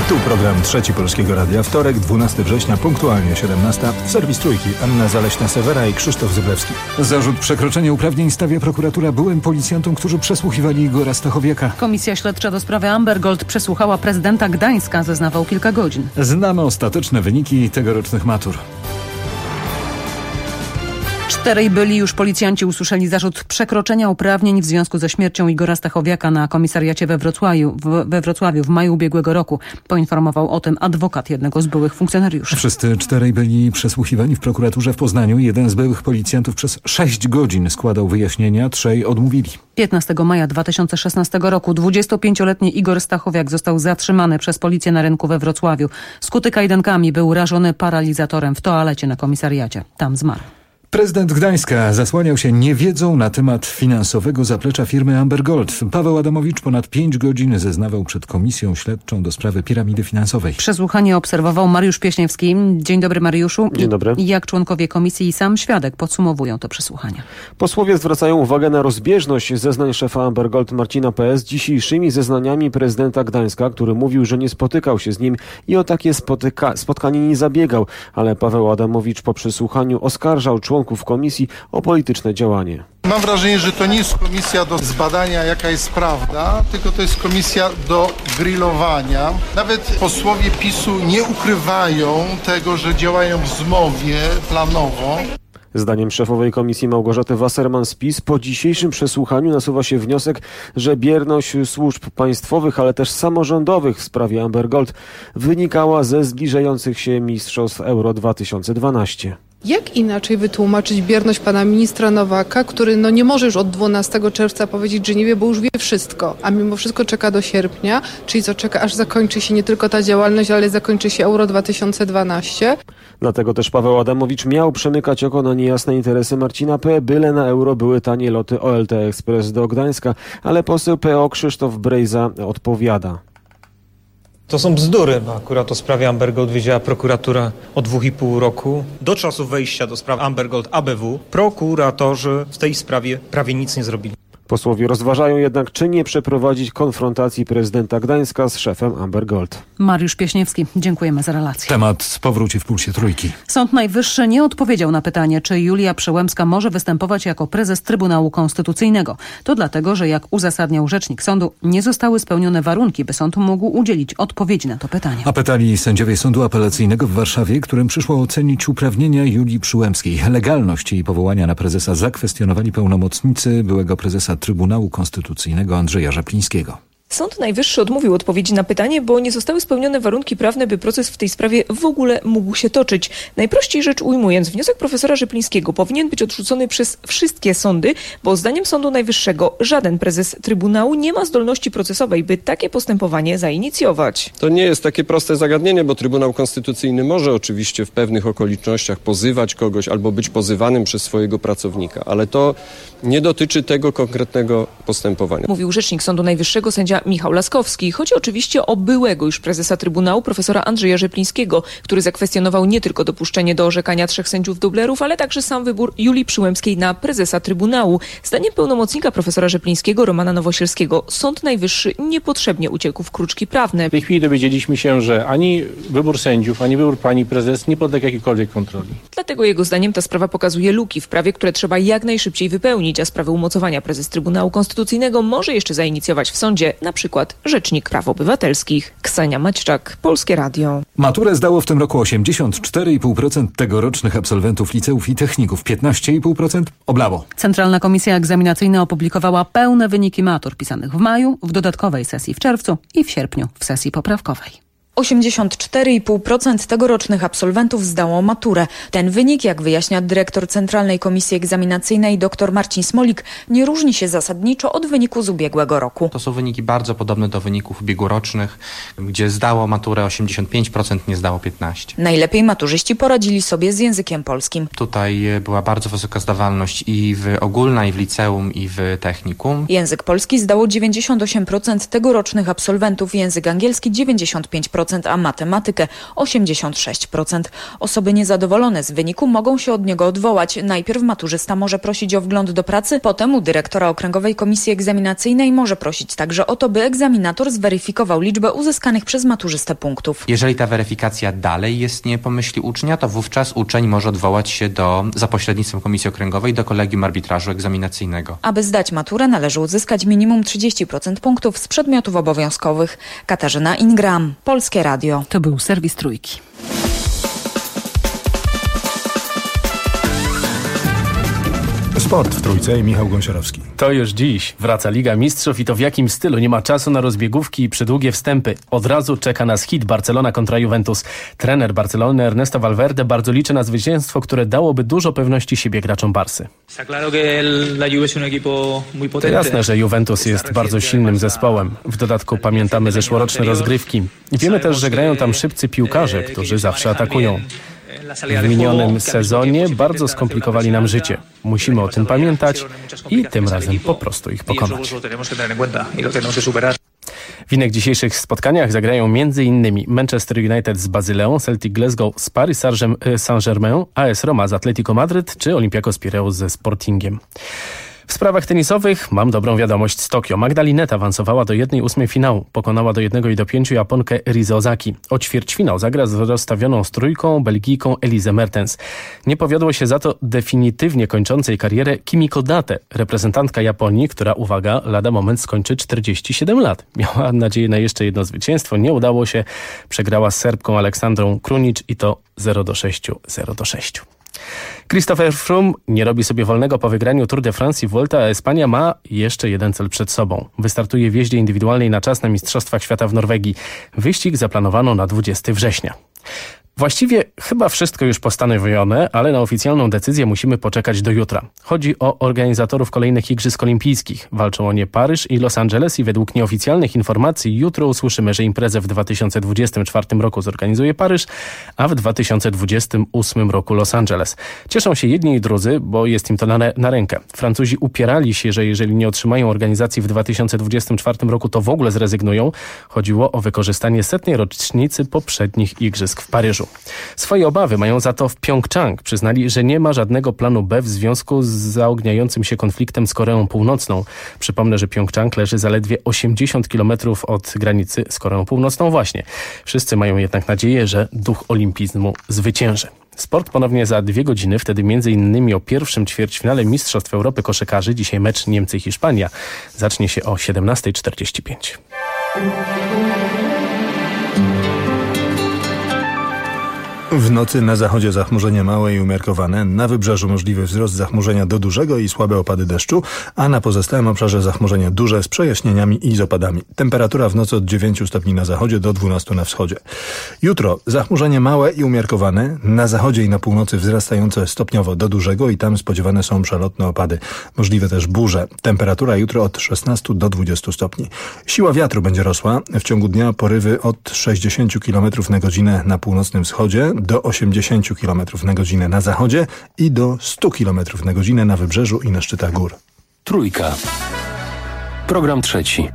Tu program Trzeci Polskiego Radia. Wtorek, 12 września, punktualnie 17. Serwis Trójki. Anna Zaleśna-Sewera i Krzysztof Zyblewski. Zarzut przekroczenia uprawnień stawia prokuratura byłym policjantom, którzy przesłuchiwali Igora Stachowiaka. Komisja śledcza do sprawy Amber Gold przesłuchała prezydenta Gdańska. Zeznawał kilka godzin. Znamy ostateczne wyniki tegorocznych matur. 4 byli już policjanci usłyszeli zarzut przekroczenia uprawnień w związku ze śmiercią Igora Stachowiaka na komisariacie we Wrocławiu w maju ubiegłego roku. Poinformował o tym adwokat jednego z byłych funkcjonariuszy. Wszyscy 4 byli przesłuchiwani w prokuraturze w Poznaniu. Jeden z byłych policjantów przez 6 godzin składał wyjaśnienia, 3 odmówili. 15 maja 2016 roku 25-letni Igor Stachowiak został zatrzymany przez policję na rynku we Wrocławiu. Skuty kajdankami, był rażony paralizatorem w toalecie na komisariacie. Tam zmarł. Prezydent Gdańska zasłaniał się niewiedzą na temat finansowego zaplecza firmy Amber Gold. Paweł Adamowicz ponad 5 godzin zeznawał przed komisją śledczą do sprawy piramidy finansowej. Przesłuchanie obserwował Mariusz Pieśniewski. Dzień dobry, Mariuszu. Dzień dobry. Jak członkowie komisji i sam świadek podsumowują to przesłuchanie? Posłowie zwracają uwagę na rozbieżność zeznań szefa Amber Gold Marcina P. z dzisiejszymi zeznaniami prezydenta Gdańska, który mówił, że nie spotykał się z nim i o takie spotkanie nie zabiegał. Ale Paweł Adamowicz po przesłuchaniu oskarżał członków komisji o polityczne działanie. Mam wrażenie, że to nie jest komisja do zbadania, jaka jest prawda, tylko to jest komisja do grillowania. Nawet posłowie PiS-u nie ukrywają tego, że działają w zmowie planowo. Zdaniem szefowej komisji Małgorzaty Wasserman z PiS po dzisiejszym przesłuchaniu nasuwa się wniosek, że bierność służb państwowych, ale też samorządowych w sprawie Amber Gold wynikała ze zbliżających się mistrzostw Euro 2012. Jak inaczej wytłumaczyć bierność pana ministra Nowaka, który nie może już od 12 czerwca powiedzieć, że nie wie, bo już wie wszystko, a mimo wszystko czeka do sierpnia, czyli co czeka, aż zakończy się nie tylko ta działalność, ale zakończy się Euro 2012. Dlatego też Paweł Adamowicz miał przymykać oko na niejasne interesy Marcina P., byle na euro były tanie loty OLT Express do Gdańska, ale poseł PO Krzysztof Brejza odpowiada. To są bzdury, bo akurat o sprawie Amber Gold wiedziała prokuratura od 2,5 roku. Do czasu wejścia do sprawy Amber Gold ABW prokuratorzy w tej sprawie prawie nic nie zrobili. Posłowie rozważają jednak, czy nie przeprowadzić konfrontacji prezydenta Gdańska z szefem Amber Gold. Mariusz Pieśniewski, dziękujemy za relację. Temat powróci w Pulsie Trójki. Sąd Najwyższy nie odpowiedział na pytanie, czy Julia Przyłębska może występować jako prezes Trybunału Konstytucyjnego. To dlatego, że jak uzasadniał rzecznik sądu, nie zostały spełnione warunki, by sąd mógł udzielić odpowiedzi na to pytanie. A pytali sędziowie Sądu Apelacyjnego w Warszawie, którym przyszło ocenić uprawnienia Julii Przyłębskiej. Legalność jej powołania na prezesa zakwestionowali pełnomocnicy byłego prezesa Trybunału Konstytucyjnego Andrzeja Rzeplińskiego. Sąd Najwyższy odmówił odpowiedzi na pytanie, bo nie zostały spełnione warunki prawne, by proces w tej sprawie w ogóle mógł się toczyć. Najprościej rzecz ujmując, wniosek profesora Rzeplińskiego powinien być odrzucony przez wszystkie sądy, bo zdaniem Sądu Najwyższego żaden prezes Trybunału nie ma zdolności procesowej, by takie postępowanie zainicjować. To nie jest takie proste zagadnienie, bo Trybunał Konstytucyjny może oczywiście w pewnych okolicznościach pozywać kogoś albo być pozywanym przez swojego pracownika, ale to nie dotyczy tego konkretnego postępowania. Mówił rzecznik Sądu Najwyższego sędzia Michał Laskowski. Chodzi oczywiście o byłego już prezesa Trybunału, profesora Andrzeja Rzeplińskiego, który zakwestionował nie tylko dopuszczenie do orzekania 3 sędziów dublerów, ale także sam wybór Julii Przyłębskiej na prezesa Trybunału. Zdaniem pełnomocnika profesora Rzeplińskiego, Romana Nowosielskiego, Sąd Najwyższy niepotrzebnie uciekł w kruczki prawne. W tej chwili dowiedzieliśmy się, że ani wybór sędziów, ani wybór pani prezes nie podlega jakiejkolwiek kontroli. Dlatego jego zdaniem ta sprawa pokazuje luki w prawie, które trzeba jak najszybciej wypełnić, a sprawę umocowania prezes Trybunału Konstytucyjnego może jeszcze zainicjować w sądzie na przykład Rzecznik Praw Obywatelskich. Ksenia Maćczak, Polskie Radio. Maturę zdało w tym roku 84,5% tegorocznych absolwentów liceów i techników. 15,5% oblało. Centralna Komisja Egzaminacyjna opublikowała pełne wyniki matur pisanych w maju, w dodatkowej sesji w czerwcu i w sierpniu w sesji poprawkowej. 84,5% tegorocznych absolwentów zdało maturę. Ten wynik, jak wyjaśnia dyrektor Centralnej Komisji Egzaminacyjnej dr Marcin Smolik, nie różni się zasadniczo od wyniku z ubiegłego roku. To są wyniki bardzo podobne do wyników ubiegłorocznych, gdzie zdało maturę 85%, nie zdało 15%. Najlepiej maturzyści poradzili sobie z językiem polskim. Tutaj była bardzo wysoka zdawalność i w ogólna, i w liceum, i w technikum. Język polski zdało 98% tegorocznych absolwentów, język angielski 95%. 80%, a matematykę 86%. Osoby niezadowolone z wyniku mogą się od niego odwołać. Najpierw maturzysta może prosić o wgląd do pracy, potem u dyrektora Okręgowej Komisji Egzaminacyjnej może prosić także o to, by egzaminator zweryfikował liczbę uzyskanych przez maturzystę punktów. Jeżeli ta weryfikacja dalej jest nie po myśli ucznia, to wówczas uczeń może odwołać się za pośrednictwem Komisji Okręgowej do Kolegium Arbitrażu Egzaminacyjnego. Aby zdać maturę, należy uzyskać minimum 30% punktów z przedmiotów obowiązkowych. Katarzyna Ingram, Polskie Radio. To był serwis Trójki. Sport w Trójce i Michał Gąsiorowski. To już dziś wraca Liga Mistrzów i to w jakim stylu. Nie ma czasu na rozbiegówki i przydługie wstępy. Od razu czeka nas hit Barcelona kontra Juventus. Trener Barcelony Ernesto Valverde bardzo liczy na zwycięstwo, które dałoby dużo pewności siebie graczom Barsy. To jasne, że Juventus jest bardzo silnym zespołem. W dodatku pamiętamy zeszłoroczne rozgrywki. Wiemy też, że grają tam szybcy piłkarze, którzy zawsze atakują. W minionym sezonie bardzo skomplikowali nam życie. Musimy o tym pamiętać i tym razem po prostu ich pokonać. W innych dzisiejszych spotkaniach zagrają m.in. Manchester United z Bazyleą, Celtic Glasgow z Paris Saint-Germain, AS Roma z Atletico Madryt czy Olympiakos Pireus ze Sportingiem. W sprawach tenisowych mam dobrą wiadomość z Tokio. Magdalena awansowała do 1/8 finału. Pokonała do 1/5 Japonkę Rizę Ozaki. O ćwierćfinał zagra z rozstawioną z trójką Belgijką Elise Mertens. Nie powiodło się za to definitywnie kończącej karierę Kimiko Date, reprezentantka Japonii, która, uwaga, lada moment skończy 47 lat. Miała nadzieję na jeszcze jedno zwycięstwo. Nie udało się. Przegrała z Serbką Aleksandrą Krunic i to 0-6, 0-6. Christopher Froome nie robi sobie wolnego po wygraniu Tour de France i Vuelta, a Espania ma jeszcze jeden cel przed sobą. Wystartuje w jeździe indywidualnej na czas na Mistrzostwach Świata w Norwegii. Wyścig zaplanowano na 20 września. Właściwie chyba wszystko już postanowione, ale na oficjalną decyzję musimy poczekać do jutra. Chodzi o organizatorów kolejnych Igrzysk Olimpijskich. Walczą o nie Paryż i Los Angeles i według nieoficjalnych informacji jutro usłyszymy, że imprezę w 2024 roku zorganizuje Paryż, a w 2028 roku Los Angeles. Cieszą się jedni i drudzy, bo jest im to na rękę. Francuzi upierali się, że jeżeli nie otrzymają organizacji w 2024 roku, to w ogóle zrezygnują. Chodziło o wykorzystanie 100. rocznicy poprzednich Igrzysk w Paryżu. Swoje obawy mają za to w Pjongczang. Przyznali, że nie ma żadnego planu B w związku z zaogniającym się konfliktem z Koreą Północną. Przypomnę, że Pjongczang leży zaledwie 80 km od granicy z Koreą Północną właśnie. Wszyscy mają jednak nadzieję, że duch olimpizmu zwycięży. Sport ponownie za 2 godziny, wtedy m.in. o pierwszym ćwierćfinale Mistrzostw Europy koszykarzy. Dzisiaj mecz Niemcy-Hiszpania zacznie się o 17:45. W nocy na zachodzie zachmurzenie małe i umiarkowane, na wybrzeżu możliwy wzrost zachmurzenia do dużego i słabe opady deszczu, a na pozostałym obszarze zachmurzenie duże z przejaśnieniami i z opadami. Temperatura w nocy od 9 stopni na zachodzie do 12 na wschodzie. Jutro zachmurzenie małe i umiarkowane, na zachodzie i na północy wzrastające stopniowo do dużego i tam spodziewane są przelotne opady. Możliwe też burze. Temperatura jutro od 16 do 20 stopni. Siła wiatru będzie rosła. W ciągu dnia porywy od 60 km na godzinę na północnym wschodzie do 80 km na godzinę na zachodzie i do 100 km na godzinę na wybrzeżu i na szczytach gór. Trójka. Program trzeci.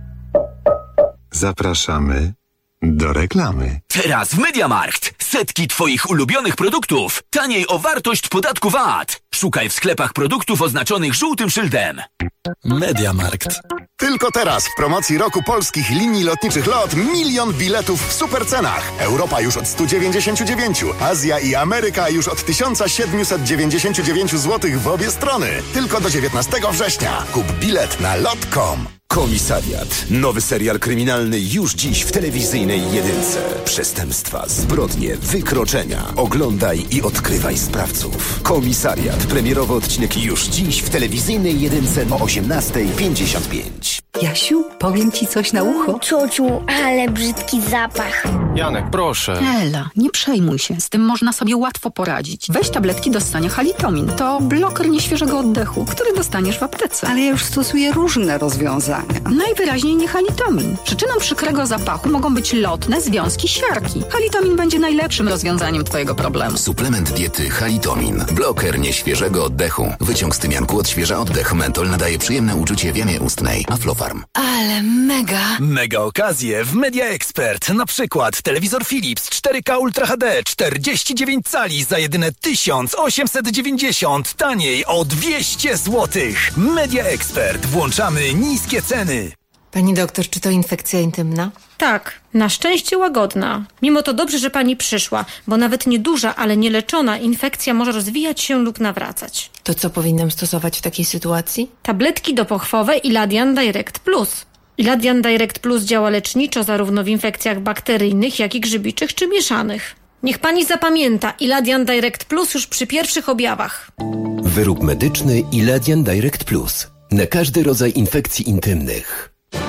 Zapraszamy do reklamy. Teraz w MediaMarkt. Setki Twoich ulubionych produktów. Taniej o wartość podatku VAT. Szukaj w sklepach produktów oznaczonych żółtym szyldem. MediaMarkt. Tylko teraz w promocji roku polskich linii lotniczych LOT 1 000 000 biletów w supercenach. Europa już od 199, Azja i Ameryka już od 1799 zł w obie strony. Tylko do 19 września. Kup bilet na lot.com. Komisariat. Nowy serial kryminalny już dziś w telewizyjnej jedynce. Przestępstwa, zbrodnie, wykroczenia. Oglądaj i odkrywaj sprawców. Komisariat. Premierowy odcinek już dziś w telewizyjnej jedynce o 18:55. Jasiu, powiem ci coś na ucho. Ciociu, ale brzydki zapach. Janek, proszę. Ela, nie przejmuj się. Z tym można sobie łatwo poradzić. Weź tabletki do ssania Halitomin. To bloker nieświeżego oddechu, który dostaniesz w aptece. Ale ja już stosuję różne rozwiązania. Najwyraźniej nie Halitomin. Przyczyną przykrego zapachu mogą być lotne związki siarki. Halitomin będzie najlepszym rozwiązaniem twojego problemu. Suplement diety Halitomin. Bloker nieświeżego oddechu. Wyciąg z tymianku odświeża oddech. Mentol nadaje przyjemne uczucie w jamie ustnej. Aflofarm Sinopharm. Ale mega! Mega okazje w Media Expert. Na przykład telewizor Philips 4K Ultra HD 49 cali za jedyne 1890. Taniej o 200 zł. Media Expert. Włączamy niskie ceny. Pani doktor, czy to infekcja intymna? Tak, na szczęście łagodna. Mimo to dobrze, że pani przyszła, bo nawet nieduża, ale nieleczona infekcja może rozwijać się lub nawracać. To co powinnam stosować w takiej sytuacji? Tabletki dopochwowe Iladian Direct Plus. Iladian Direct Plus działa leczniczo zarówno w infekcjach bakteryjnych, jak i grzybiczych czy mieszanych. Niech pani zapamięta, Iladian Direct Plus już przy pierwszych objawach. Wyrób medyczny Iladian Direct Plus. Na każdy rodzaj infekcji intymnych.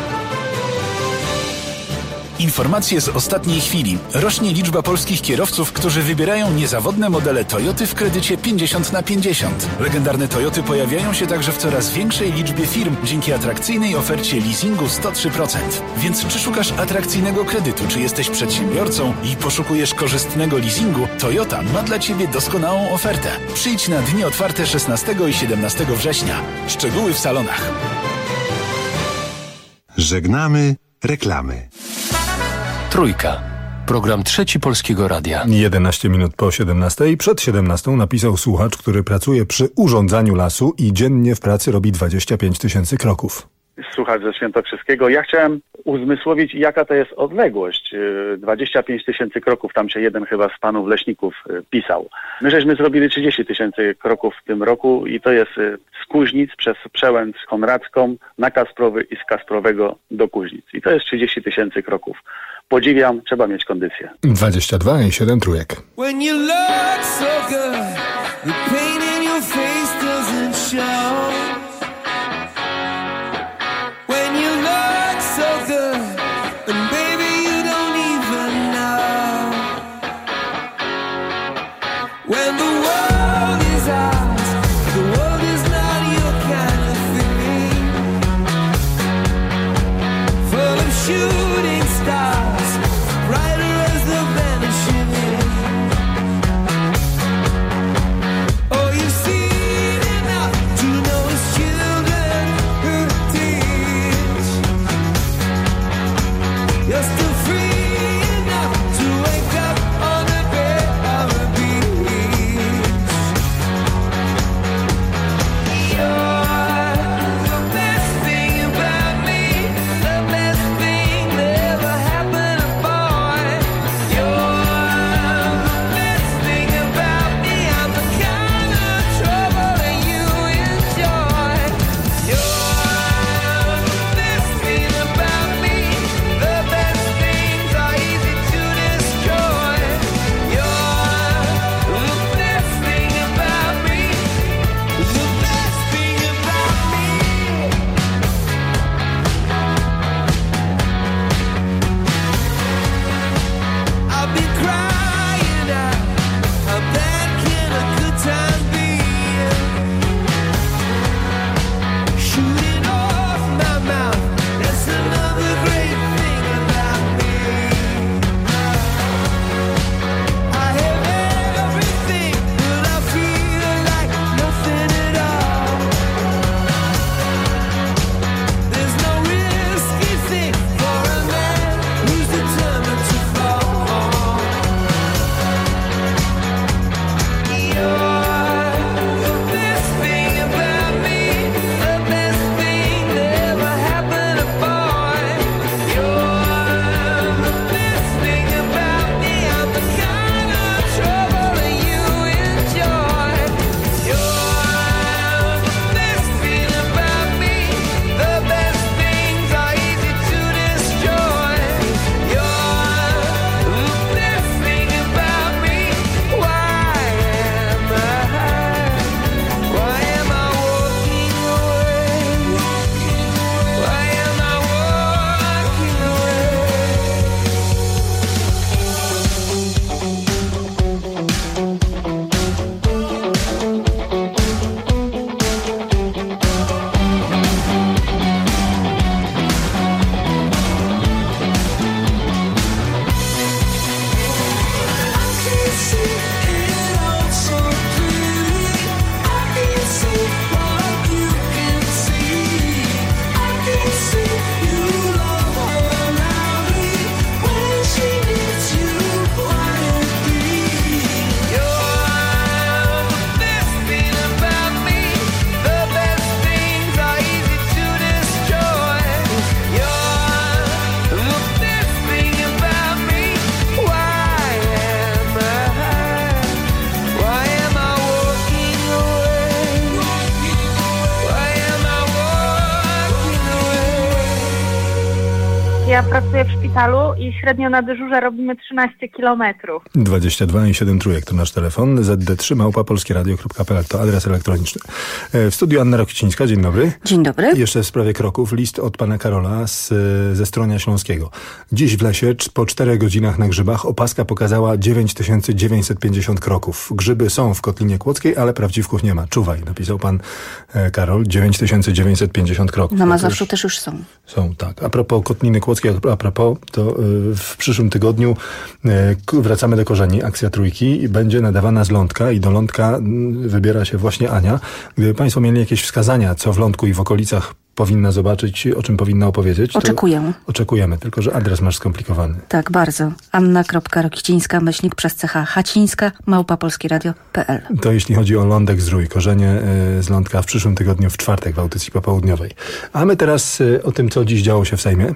Informacje z ostatniej chwili. Rośnie liczba polskich kierowców, którzy wybierają niezawodne modele Toyoty w kredycie 50/50. Legendarne Toyoty pojawiają się także w coraz większej liczbie firm dzięki atrakcyjnej ofercie leasingu 103%. Więc czy szukasz atrakcyjnego kredytu, czy jesteś przedsiębiorcą i poszukujesz korzystnego leasingu, Toyota ma dla Ciebie doskonałą ofertę. Przyjdź na dni otwarte 16 i 17 września. Szczegóły w salonach. Żegnamy reklamy. Trójka. Program Trzeci Polskiego Radia. 11 minut po 17. Przed 17 napisał słuchacz, który pracuje przy urządzaniu lasu i dziennie w pracy robi 25 000 kroków. Słuchacz ze Świętokrzyskiego. Ja chciałem uzmysłowić, jaka to jest odległość. 25 000 kroków, tam się jeden chyba z panów leśników pisał. My żeśmy zrobili 30 000 kroków w tym roku i to jest z Kuźnic przez Przełęcz Konradzką na Kasprowy i z Kasprowego do Kuźnic. I to jest 30 000 kroków. Podziwiam, trzeba mieć kondycję. 22 i 7 trójek. When you look so good, the pain in your face doesn't show. When you look so good, and baby you don't even know. When the world is ours, the world is not your kind of thing. Full of shooting stars, brighter as the vanishing. Oh, you've seen enough to know Ja pracuję w szpitalu i średnio na dyżurze robimy 13 kilometrów. 22 i 7 trójek to nasz telefon. ZD3@polskieradio.pl to adres elektroniczny. W studiu Anna Rokicińska. Dzień dobry. Dzień dobry. Jeszcze w sprawie kroków. List od pana Karola ze Stronia Śląskiego. Dziś w lesie po 4 godzinach na grzybach opaska pokazała 9950 kroków. Grzyby są w Kotlinie Kłodzkiej, ale prawdziwków nie ma. Czuwaj, napisał pan Karol. 9950 kroków. Na Mazowszu też już są. Są, tak. A propos Kotliny Kłodzkiej, to w przyszłym tygodniu wracamy do korzeni. Akcja Trójki i będzie nadawana z Lądka i do Lądka wybiera się właśnie Ania. Gdyby państwo mieli jakieś wskazania, co w Lądku i w okolicach powinna zobaczyć, o czym powinna opowiedzieć. Oczekuję. Oczekujemy, tylko że adres masz skomplikowany. Tak, bardzo. Anna.Rokicińska-Hacińska@polskieradio.pl. To jeśli chodzi o Lądek Zdrój, korzenie z Lądka w przyszłym tygodniu w czwartek w audycji popołudniowej. A my teraz o tym, co dziś działo się w Sejmie.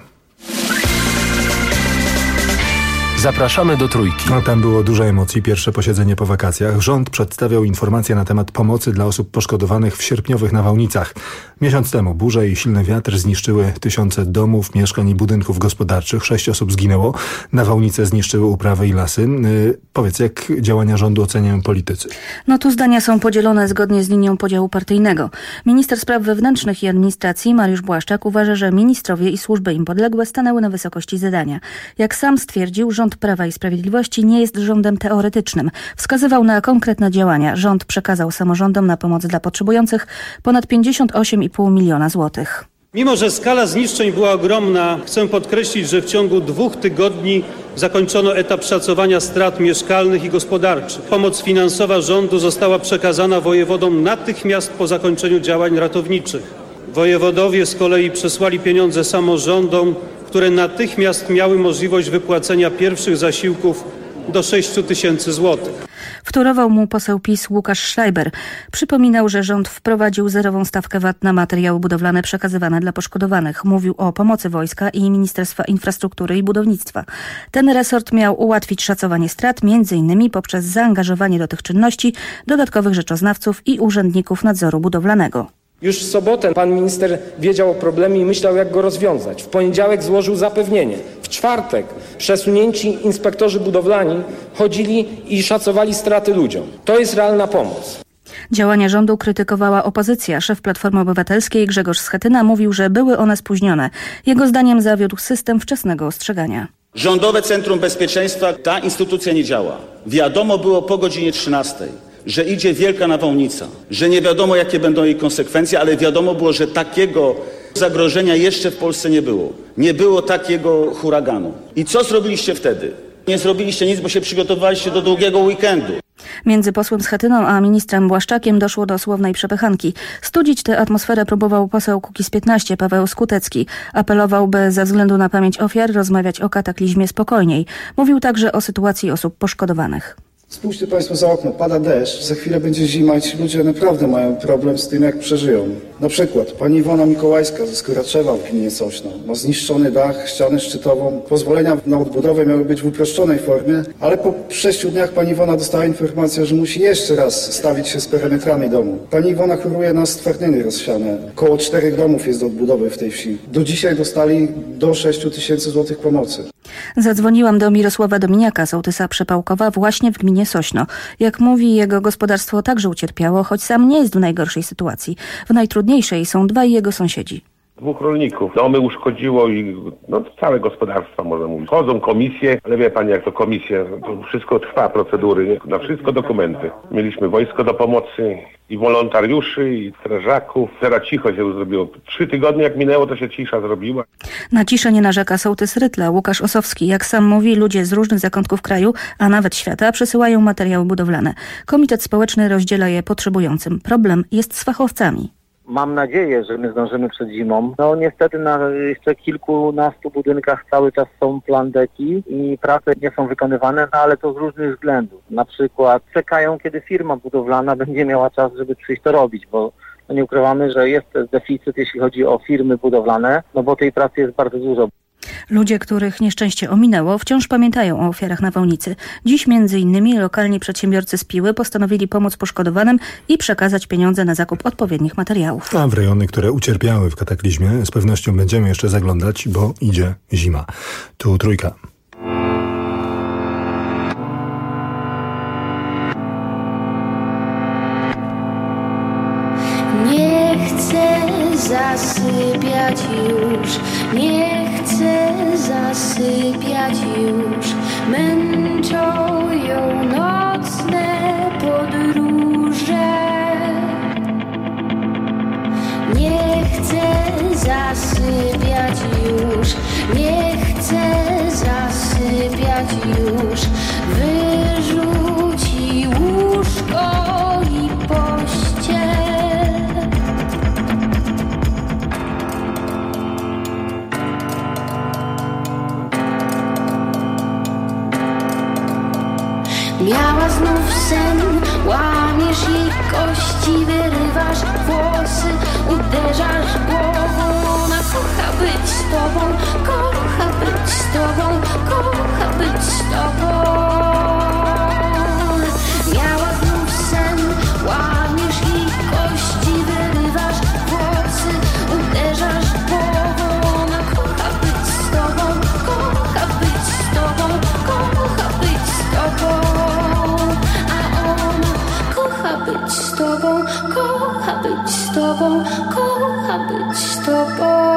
Zapraszamy do Trójki. No, tam było dużo emocji. Pierwsze posiedzenie po wakacjach. Rząd przedstawiał informacje na temat pomocy dla osób poszkodowanych w sierpniowych nawałnicach. Miesiąc temu burze i silny wiatr zniszczyły tysiące domów, mieszkań i budynków gospodarczych. 6 osób zginęło. Nawałnice zniszczyły uprawy i lasy. Powiedz, jak działania rządu oceniają politycy? No tu zdania są podzielone zgodnie z linią podziału partyjnego. Minister Spraw Wewnętrznych i Administracji Mariusz Błaszczak uważa, że ministrowie i służby im podległe stanęły na wysokości zadania. Jak sam stwierdził, rząd Prawa i Sprawiedliwości nie jest rządem teoretycznym. Wskazywał na konkretne działania. Rząd przekazał samorządom na pomoc dla potrzebujących ponad 58,5 miliona złotych. Mimo że skala zniszczeń była ogromna, chcę podkreślić, że w ciągu 2 tygodni zakończono etap szacowania strat mieszkalnych i gospodarczych. Pomoc finansowa rządu została przekazana wojewodom natychmiast po zakończeniu działań ratowniczych. Wojewodowie z kolei przesłali pieniądze samorządom, które natychmiast miały możliwość wypłacenia pierwszych zasiłków do 6 000 złotych. Wtórował mu poseł PiS Łukasz Schreiber. Przypominał, że rząd wprowadził zerową stawkę VAT na materiały budowlane przekazywane dla poszkodowanych. Mówił o pomocy wojska i Ministerstwa Infrastruktury i Budownictwa. Ten resort miał ułatwić szacowanie strat, m.in. poprzez zaangażowanie do tych czynności dodatkowych rzeczoznawców i urzędników nadzoru budowlanego. Już w sobotę pan minister wiedział o problemie i myślał, jak go rozwiązać. W poniedziałek złożył zapewnienie. W czwartek przesunięci inspektorzy budowlani chodzili i szacowali straty ludziom. To jest realna pomoc. Działania rządu krytykowała opozycja. Szef Platformy Obywatelskiej Grzegorz Schetyna mówił, że były one spóźnione. Jego zdaniem zawiódł system wczesnego ostrzegania. Rządowe Centrum Bezpieczeństwa, ta instytucja nie działa. Wiadomo było po godzinie 13:00. Że idzie wielka nawałnica, że nie wiadomo, jakie będą jej konsekwencje, ale wiadomo było, że takiego zagrożenia jeszcze w Polsce nie było. Nie było takiego huraganu. I co zrobiliście wtedy? Nie zrobiliście nic, bo się przygotowaliście do długiego weekendu. Między posłem Schetyną a ministrem Błaszczakiem doszło do słownej przepychanki. Studzić tę atmosferę próbował poseł Kukiz15 Paweł Skutecki. Apelował, by ze względu na pamięć ofiar rozmawiać o kataklizmie spokojniej. Mówił także o sytuacji osób poszkodowanych. Spójrzcie państwo za okno, pada deszcz, za chwilę będzie zima i ci ludzie naprawdę mają problem z tym, jak przeżyją. Na przykład pani Iwona Mikołajska ze Skoraczewa w gminie Sośno ma zniszczony dach, ścianę szczytową. Pozwolenia na odbudowę miały być w uproszczonej formie, ale po 6 dniach pani Iwona dostała informację, że musi jeszcze raz stawić się z perymetrami domu. Pani Iwona choruje na stwardnienie rozsiane. Około 4 domów jest do odbudowy w tej wsi. Do dzisiaj dostali do 6 000 złotych pomocy. Zadzwoniłam do Mirosława Dominiaka, sołtysa Przepałkowa, właśnie w gminie Sośno. Jak mówi, jego gospodarstwo także ucierpiało, choć sam nie jest w najgorszej sytuacji. W najtrudniejszej są 2 jego sąsiedzi. 2 rolników. Domy uszkodziło i całe gospodarstwa, można mówić. Chodzą komisje, ale wie pani, jak to komisje, to wszystko trwa, procedury, na wszystko dokumenty. Mieliśmy wojsko do pomocy i wolontariuszy, i strażaków. Teraz cicho się zrobiło. 3 tygodnie jak minęło, to się cisza zrobiła. Na ciszę nie narzeka sołtys Rytla, Łukasz Osowski. Jak sam mówi, ludzie z różnych zakątków kraju, a nawet świata przesyłają materiały budowlane. Komitet społeczny rozdziela je potrzebującym. Problem jest z fachowcami. Mam nadzieję, że my zdążymy przed zimą. No niestety na jeszcze kilkunastu budynkach cały czas są plandeki i prace nie są wykonywane, ale to z różnych względów. Na przykład czekają, kiedy firma budowlana będzie miała czas, żeby przyjść to robić, bo nie ukrywamy, że jest deficyt, jeśli chodzi o firmy budowlane, no bo tej pracy jest bardzo dużo. Ludzie, których nieszczęście ominęło, wciąż pamiętają o ofiarach nawałnicy. Dziś m.in. lokalni przedsiębiorcy z Piły postanowili pomóc poszkodowanym i przekazać pieniądze na zakup odpowiednich materiałów. A w rejony, które ucierpiały w kataklizmie, z pewnością będziemy jeszcze zaglądać, bo idzie zima. Tu Trójka. Nie chcę zasypiać już, nie chcę zasypiać już. Męczą ją nocne podróże. Nie chcę zasypiać już, nie chcę zasypiać już. Wyrzuci łóżko i pościel. Miała znów sen, łamiesz jej kości, wyrywasz włosy, uderzasz głową. Ona kocha być z tobą, kocha być z tobą, kocha być z tobą. Miała znów sen, łamiesz jej kości, wyrywasz włosy, uderzasz głową. Ona kocha być z tobą, kocha być z tobą, kocha być z tobą. Kocha być z tobą, kocha być z tobą, kocha być z tobą.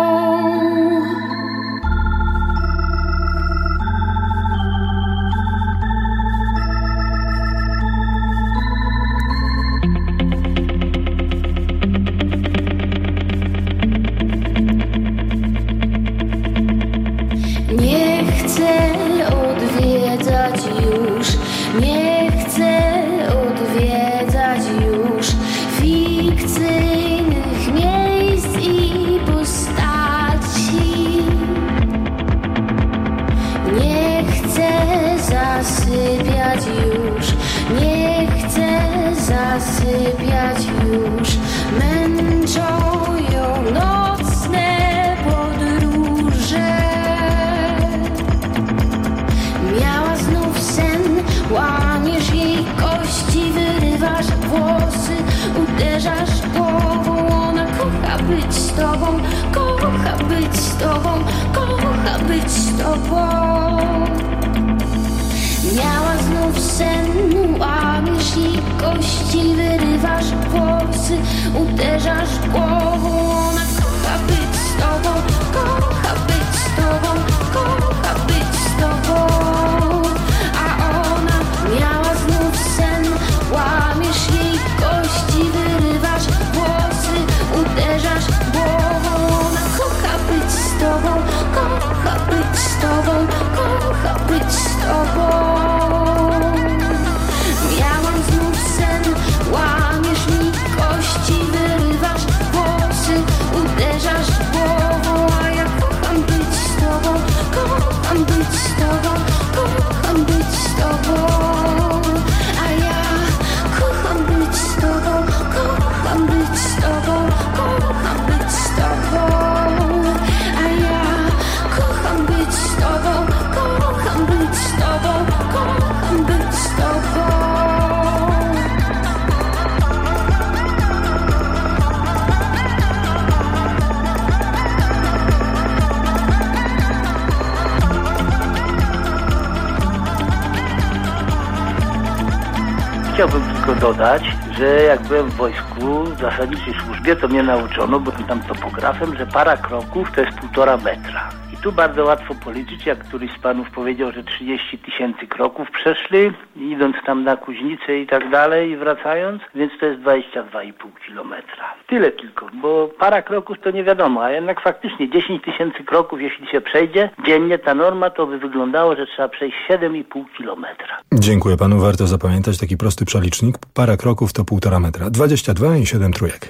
Nie chcę odwiedzać już, nie chcę odwiedzać już fikcyjnych miejsc i postaci. Nie chcę zasypiać już, nie chcę zasypiać już. Męczą ją nocne podróże. Miała znów sen, łamiesz jej kości, wyrywasz włosy, uderzasz głową. Ona kocha być z tobą, kocha być z tobą, kocha być z tobą. Miała znów sen, łamiesz jej kości, wyrywasz włosy, uderzasz głową. Ona kocha być z tobą, kocha być z tobą, kocha być z tobą. Miała znów sen, łamiesz jej kości, wyrywasz włosy, uderzasz głową. Ona kocha być z tobą, kocha być z tobą, kocha być z tobą. Miałam znów sen, łamiesz mi kości, wyrywasz włosy, uderzasz głową. A ja kocham być z tobą, kocham być z tobą, kocham być z tobą. A ja kocham być z tobą, kocham być z tobą, kocham być z tobą. A ja kocham być z tobą, kocham być z tobą, kocham być z tobą. Chciałbym tylko dodać, że jak byłem w wojsku, w zasadniczej służbie, to mnie nauczono, byłem tam topografem, że para kroków to jest 1,5 metra. I tu bardzo łatwo policzyć, jak któryś z panów powiedział, że 30 000 kroków przeszli, idąc tam na Kuźnicę i tak dalej i wracając, więc to jest 22,5 kilometra. Tyle tylko, bo para kroków to nie wiadomo, a jednak faktycznie 10 000 kroków, jeśli się przejdzie dziennie, ta norma, to by wyglądało, że trzeba przejść 7,5 kilometra. Dziękuję panu, warto zapamiętać taki prosty przelicznik. Para kroków to 1,5 metra. 22 i 7 trójek.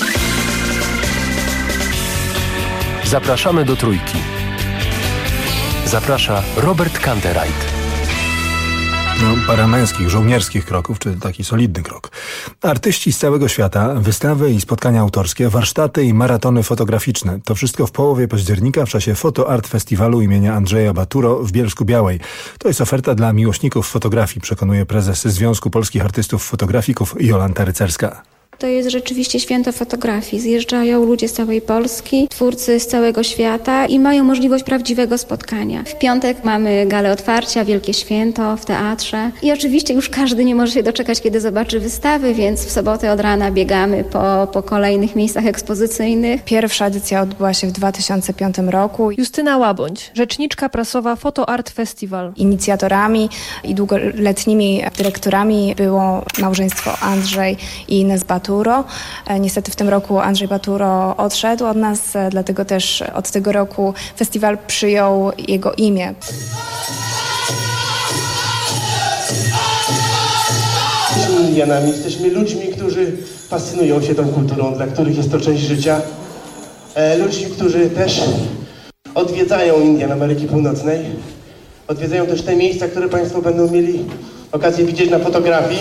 Zapraszamy do Trójki. Zaprasza Robert Kantereit. Parę męskich, żołnierskich kroków, czy taki solidny krok. Artyści z całego świata, wystawy i spotkania autorskie, warsztaty i maratony fotograficzne. To wszystko w połowie października w czasie Photo Art Festiwalu imienia Andrzeja Baturo w Bielsku-Białej. To jest oferta dla miłośników fotografii, przekonuje prezes Związku Polskich Artystów Fotografików Jolanta Rycerska. To jest rzeczywiście święto fotografii. Zjeżdżają ludzie z całej Polski, twórcy z całego świata i mają możliwość prawdziwego spotkania. W piątek mamy galę otwarcia, wielkie święto w teatrze i oczywiście już każdy nie może się doczekać, kiedy zobaczy wystawy, więc w sobotę od rana biegamy po kolejnych miejscach ekspozycyjnych. Pierwsza edycja odbyła się w 2005 roku. Justyna Łabądź, rzeczniczka prasowa Photo Art Festival. Inicjatorami i długoletnimi dyrektorami było małżeństwo Andrzej i Ines Baturo. Niestety w tym roku Andrzej Baturo odszedł od nas, dlatego też od tego roku festiwal przyjął jego imię. Jesteśmy Indianami, jesteśmy ludźmi, którzy fascynują się tą kulturą, dla których jest to część życia. Ludźmi, którzy też odwiedzają Indian Ameryki Północnej. Odwiedzają też te miejsca, które Państwo będą mieli okazję widzieć na fotografii.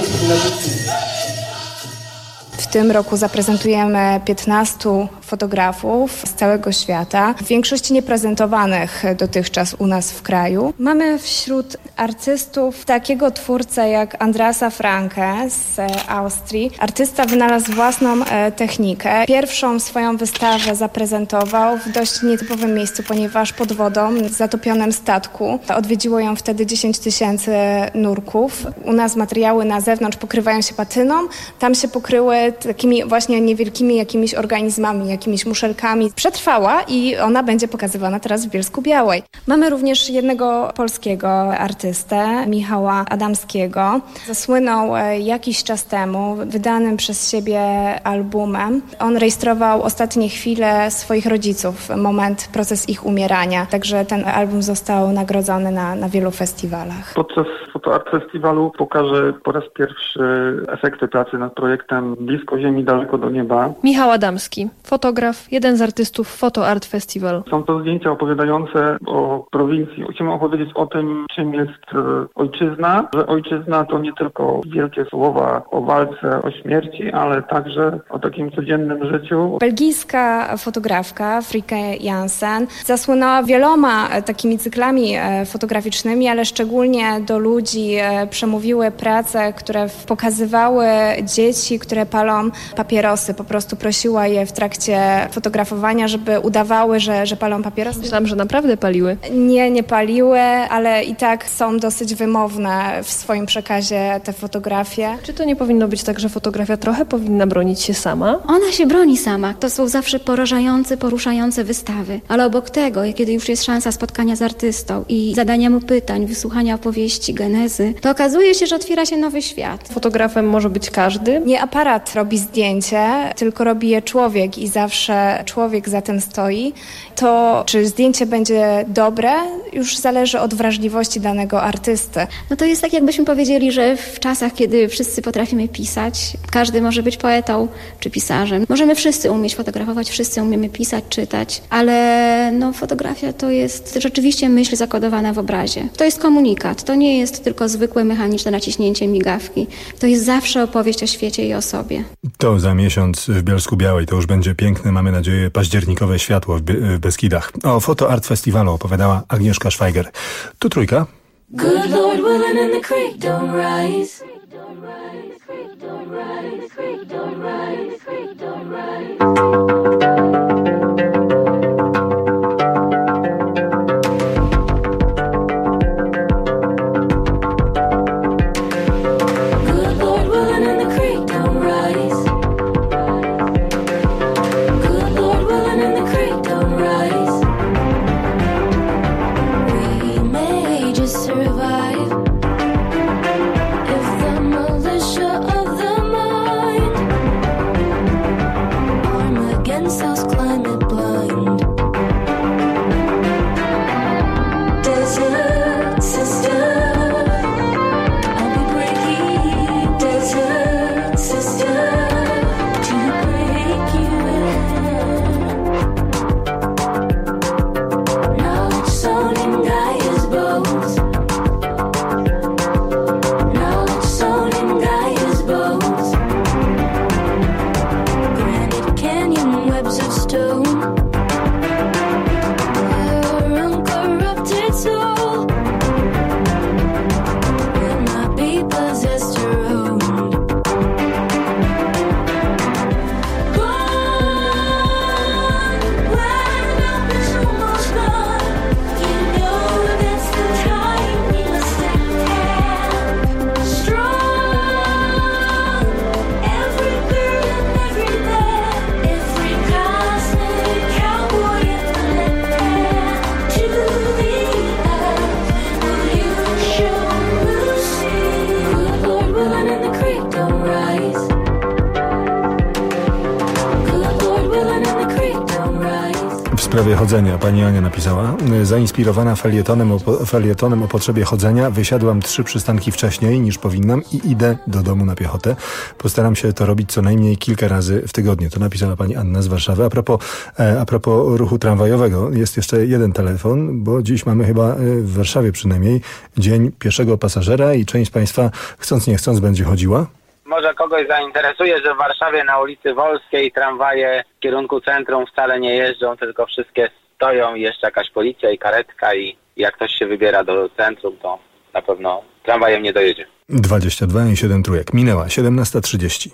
W tym roku zaprezentujemy 15 fotografów z całego świata, w większości nieprezentowanych dotychczas u nas w kraju. Mamy wśród artystów takiego twórcę jak Andreasa Franke z Austrii. Artysta wynalazł własną technikę. Pierwszą swoją wystawę zaprezentował w dość nietypowym miejscu, ponieważ pod wodą, w zatopionym statku. Odwiedziło ją wtedy 10 000 nurków. U nas materiały na zewnątrz pokrywają się patyną, tam się pokryły takimi właśnie niewielkimi jakimiś organizmami, jakimiś muszelkami. Przetrwała i ona będzie pokazywana teraz w Bielsku-Białej. Mamy również jednego polskiego artystę, Michała Adamskiego. Zasłynął jakiś czas temu wydanym przez siebie albumem. On rejestrował ostatnie chwile swoich rodziców, proces ich umierania. Także ten album został nagrodzony na wielu festiwalach. Podczas Photo Art Festiwalu pokażę po raz pierwszy efekty pracy nad projektem Blisko Ziemi, daleko do nieba. Michał Adamski, fotograf, jeden z artystów Photo Art Festival. Są to zdjęcia opowiadające o prowincji. Chcemy opowiedzieć o tym, czym jest ojczyzna, że ojczyzna to nie tylko wielkie słowa o walce, o śmierci, ale także o takim codziennym życiu. Belgijska fotografka Frike Jansen zasłynęła wieloma takimi cyklami fotograficznymi, ale szczególnie do ludzi przemówiły prace, które pokazywały dzieci, które palą papierosy. Po prostu prosiła je w trakcie fotografowania, żeby udawały, że palą papierosy. Myślałam, że naprawdę paliły. Nie paliły, ale i tak są dosyć wymowne w swoim przekazie te fotografie. Czy to nie powinno być tak, że fotografia trochę powinna bronić się sama? Ona się broni sama. To są zawsze porażające, poruszające wystawy. Ale obok tego, kiedy już jest szansa spotkania z artystą i zadania mu pytań, wysłuchania opowieści, genezy, to okazuje się, że otwiera się nowy świat. Fotografem może być każdy? Nie aparat robi zdjęcie, tylko robi je człowiek i zawsze człowiek za tym stoi. To, czy zdjęcie będzie dobre, już zależy od wrażliwości danego artysty. No to jest tak, jakbyśmy powiedzieli, że w czasach, kiedy wszyscy potrafimy pisać, każdy może być poetą czy pisarzem. Możemy wszyscy umieć fotografować, wszyscy umiemy pisać, czytać, ale fotografia to jest rzeczywiście myśl zakodowana w obrazie. To jest komunikat, to nie jest tylko zwykłe mechaniczne naciśnięcie migawki. To jest zawsze opowieść o świecie i o sobie. To za miesiąc w Bielsku-Białej. To już będzie piękne, mamy nadzieję, październikowe światło w Beskidach. O Photo Art Festiwalu opowiadała Agnieszka Szwajger. Tu Trójka. Good Lord willing and the creek don't rise. Don't rise, creek don't rise, creek don't rise, creek don't rise. Again. sprawie chodzenia. Pani Ania napisała. Zainspirowana felietonem o potrzebie chodzenia, wysiadłam 3 przystanki wcześniej niż powinnam i idę do domu na piechotę. Postaram się to robić co najmniej kilka razy w tygodniu. To napisała pani Anna z Warszawy. A propos ruchu tramwajowego, jest jeszcze jeden telefon, bo dziś mamy chyba w Warszawie przynajmniej dzień pieszego pasażera i część z państwa chcąc nie chcąc będzie chodziła. Może kogoś zainteresuje, że w Warszawie na ulicy Wolskiej tramwaje w kierunku centrum wcale nie jeżdżą, tylko wszystkie stoją i jeszcze jakaś policja i karetka i jak ktoś się wybiera do centrum, to na pewno tramwajem nie dojedzie. 22 i 7 trójek. Minęła 17:30.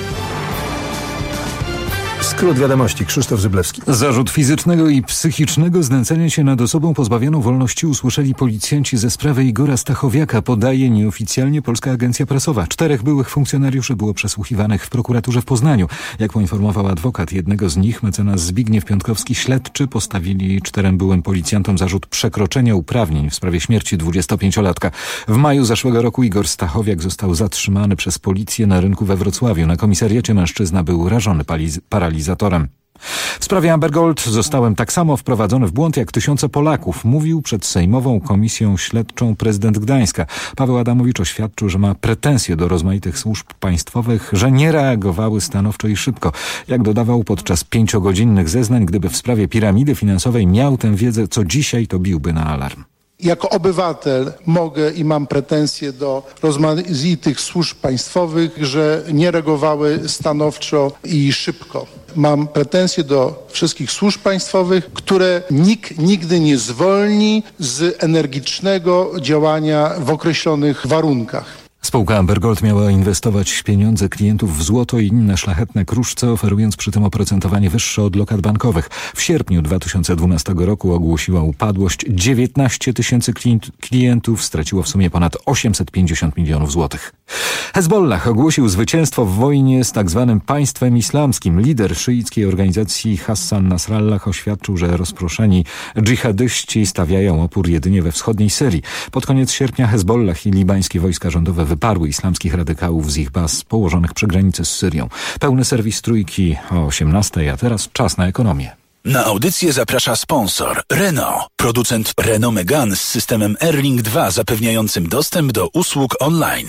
Skrót wiadomości. Krzysztof Zyblewski. Zarzut fizycznego i psychicznego znęcania się nad osobą pozbawioną wolności usłyszeli policjanci ze sprawy Igora Stachowiaka, podaje nieoficjalnie Polska Agencja Prasowa. 4 byłych funkcjonariuszy było przesłuchiwanych w prokuraturze w Poznaniu. Jak poinformował adwokat jednego z nich, mecenas Zbigniew Piątkowski, śledczy postawili 4 byłym policjantom zarzut przekroczenia uprawnień w sprawie śmierci 25-latka. W maju zeszłego roku Igor Stachowiak został zatrzymany przez policję na rynku we Wrocławiu. Na komisariacie mężczyzna był rażony paralizatorem. W sprawie Amber Gold zostałem tak samo wprowadzony w błąd jak tysiące Polaków, mówił przed Sejmową Komisją Śledczą prezydent Gdańska. Paweł Adamowicz oświadczył, że ma pretensje do rozmaitych służb państwowych, że nie reagowały stanowczo i szybko. Jak dodawał podczas 5-godzinnych zeznań, gdyby w sprawie piramidy finansowej miał tę wiedzę, co dzisiaj, to biłby na alarm. Jako obywatel mogę i mam pretensje do rozmaitych służb państwowych, że nie reagowały stanowczo i szybko. Mam pretensje do wszystkich służb państwowych, które nikt nigdy nie zwolni z energicznego działania w określonych warunkach. Spółka Amber Gold miała inwestować pieniądze klientów w złoto i inne szlachetne kruszce, oferując przy tym oprocentowanie wyższe od lokat bankowych. W sierpniu 2012 roku ogłosiła upadłość. 19 tysięcy klientów straciło w sumie ponad 850 milionów złotych. Hezbollah ogłosił zwycięstwo w wojnie z tak zwanym państwem islamskim. Lider szyickiej organizacji Hassan Nasrallah oświadczył, że rozproszeni dżihadyści stawiają opór jedynie we wschodniej Syrii. Pod koniec sierpnia Hezbollah i libańskie wojska rządowe wyparły islamskich radykałów z ich baz położonych przy granicy z Syrią. Pełny serwis Trójki o 18:00, a teraz czas na ekonomię. Na audycję zaprasza sponsor Renault, producent Renault Megane z systemem Airlink 2 zapewniającym dostęp do usług online.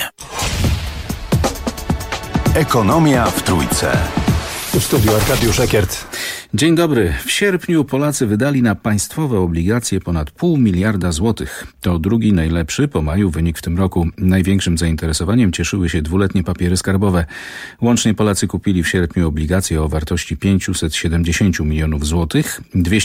Ekonomia w Trójce. W studiu Arkadiusz Ekiert. Dzień dobry. W sierpniu Polacy wydali na państwowe obligacje ponad 0,5 miliarda złotych. To drugi najlepszy po maju wynik w tym roku. Największym zainteresowaniem cieszyły się dwuletnie papiery skarbowe. Łącznie Polacy kupili w sierpniu obligacje o wartości 570 milionów złotych.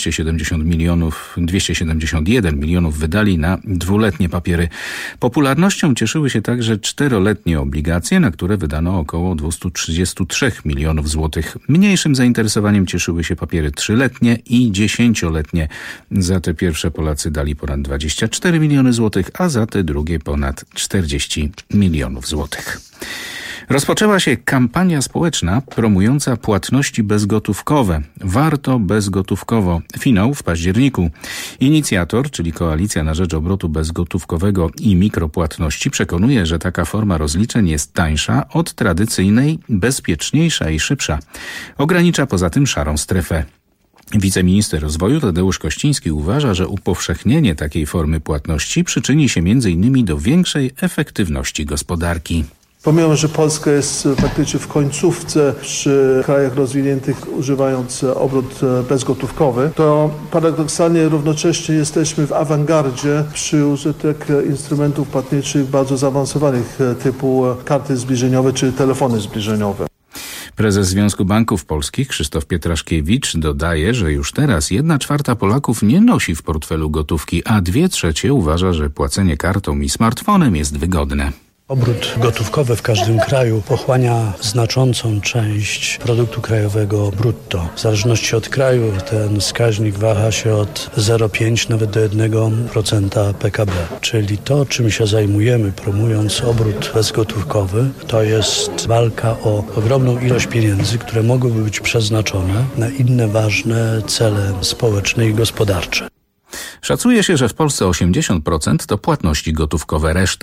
271 milionów wydali na dwuletnie papiery. Popularnością cieszyły się także 4-letnie obligacje, na które wydano około 233 milionów złotych. Mniejszym zainteresowaniem cieszyły się papiery 3-letnie i 10-letnie. Za te pierwsze Polacy dali ponad 24 miliony złotych, a za te drugie ponad 40 milionów złotych. Rozpoczęła się kampania społeczna promująca płatności bezgotówkowe. Warto bezgotówkowo. Finał w październiku. Inicjator, czyli Koalicja na rzecz obrotu bezgotówkowego i mikropłatności, przekonuje, że taka forma rozliczeń jest tańsza od tradycyjnej, bezpieczniejsza i szybsza. Ogranicza poza tym szarą strefę. Wiceminister rozwoju Tadeusz Kościński uważa, że upowszechnienie takiej formy płatności przyczyni się m.in. do większej efektywności gospodarki. Pomimo, że Polska jest praktycznie w końcówce przy krajach rozwiniętych używając obrót bezgotówkowy, to paradoksalnie równocześnie jesteśmy w awangardzie przy użytek instrumentów płatniczych bardzo zaawansowanych typu karty zbliżeniowe czy telefony zbliżeniowe. Prezes Związku Banków Polskich Krzysztof Pietraszkiewicz dodaje, że już teraz 1/4 Polaków nie nosi w portfelu gotówki, a 2/3 uważa, że płacenie kartą i smartfonem jest wygodne. Obrót gotówkowy w każdym kraju pochłania znaczącą część produktu krajowego brutto. W zależności od kraju ten wskaźnik waha się od 0,5 nawet do 1% PKB. Czyli to, czym się zajmujemy, promując obrót bezgotówkowy, to jest walka o ogromną ilość pieniędzy, które mogłyby być przeznaczone na inne ważne cele społeczne i gospodarcze. Szacuje się, że w Polsce 80% to płatności gotówkowe, reszta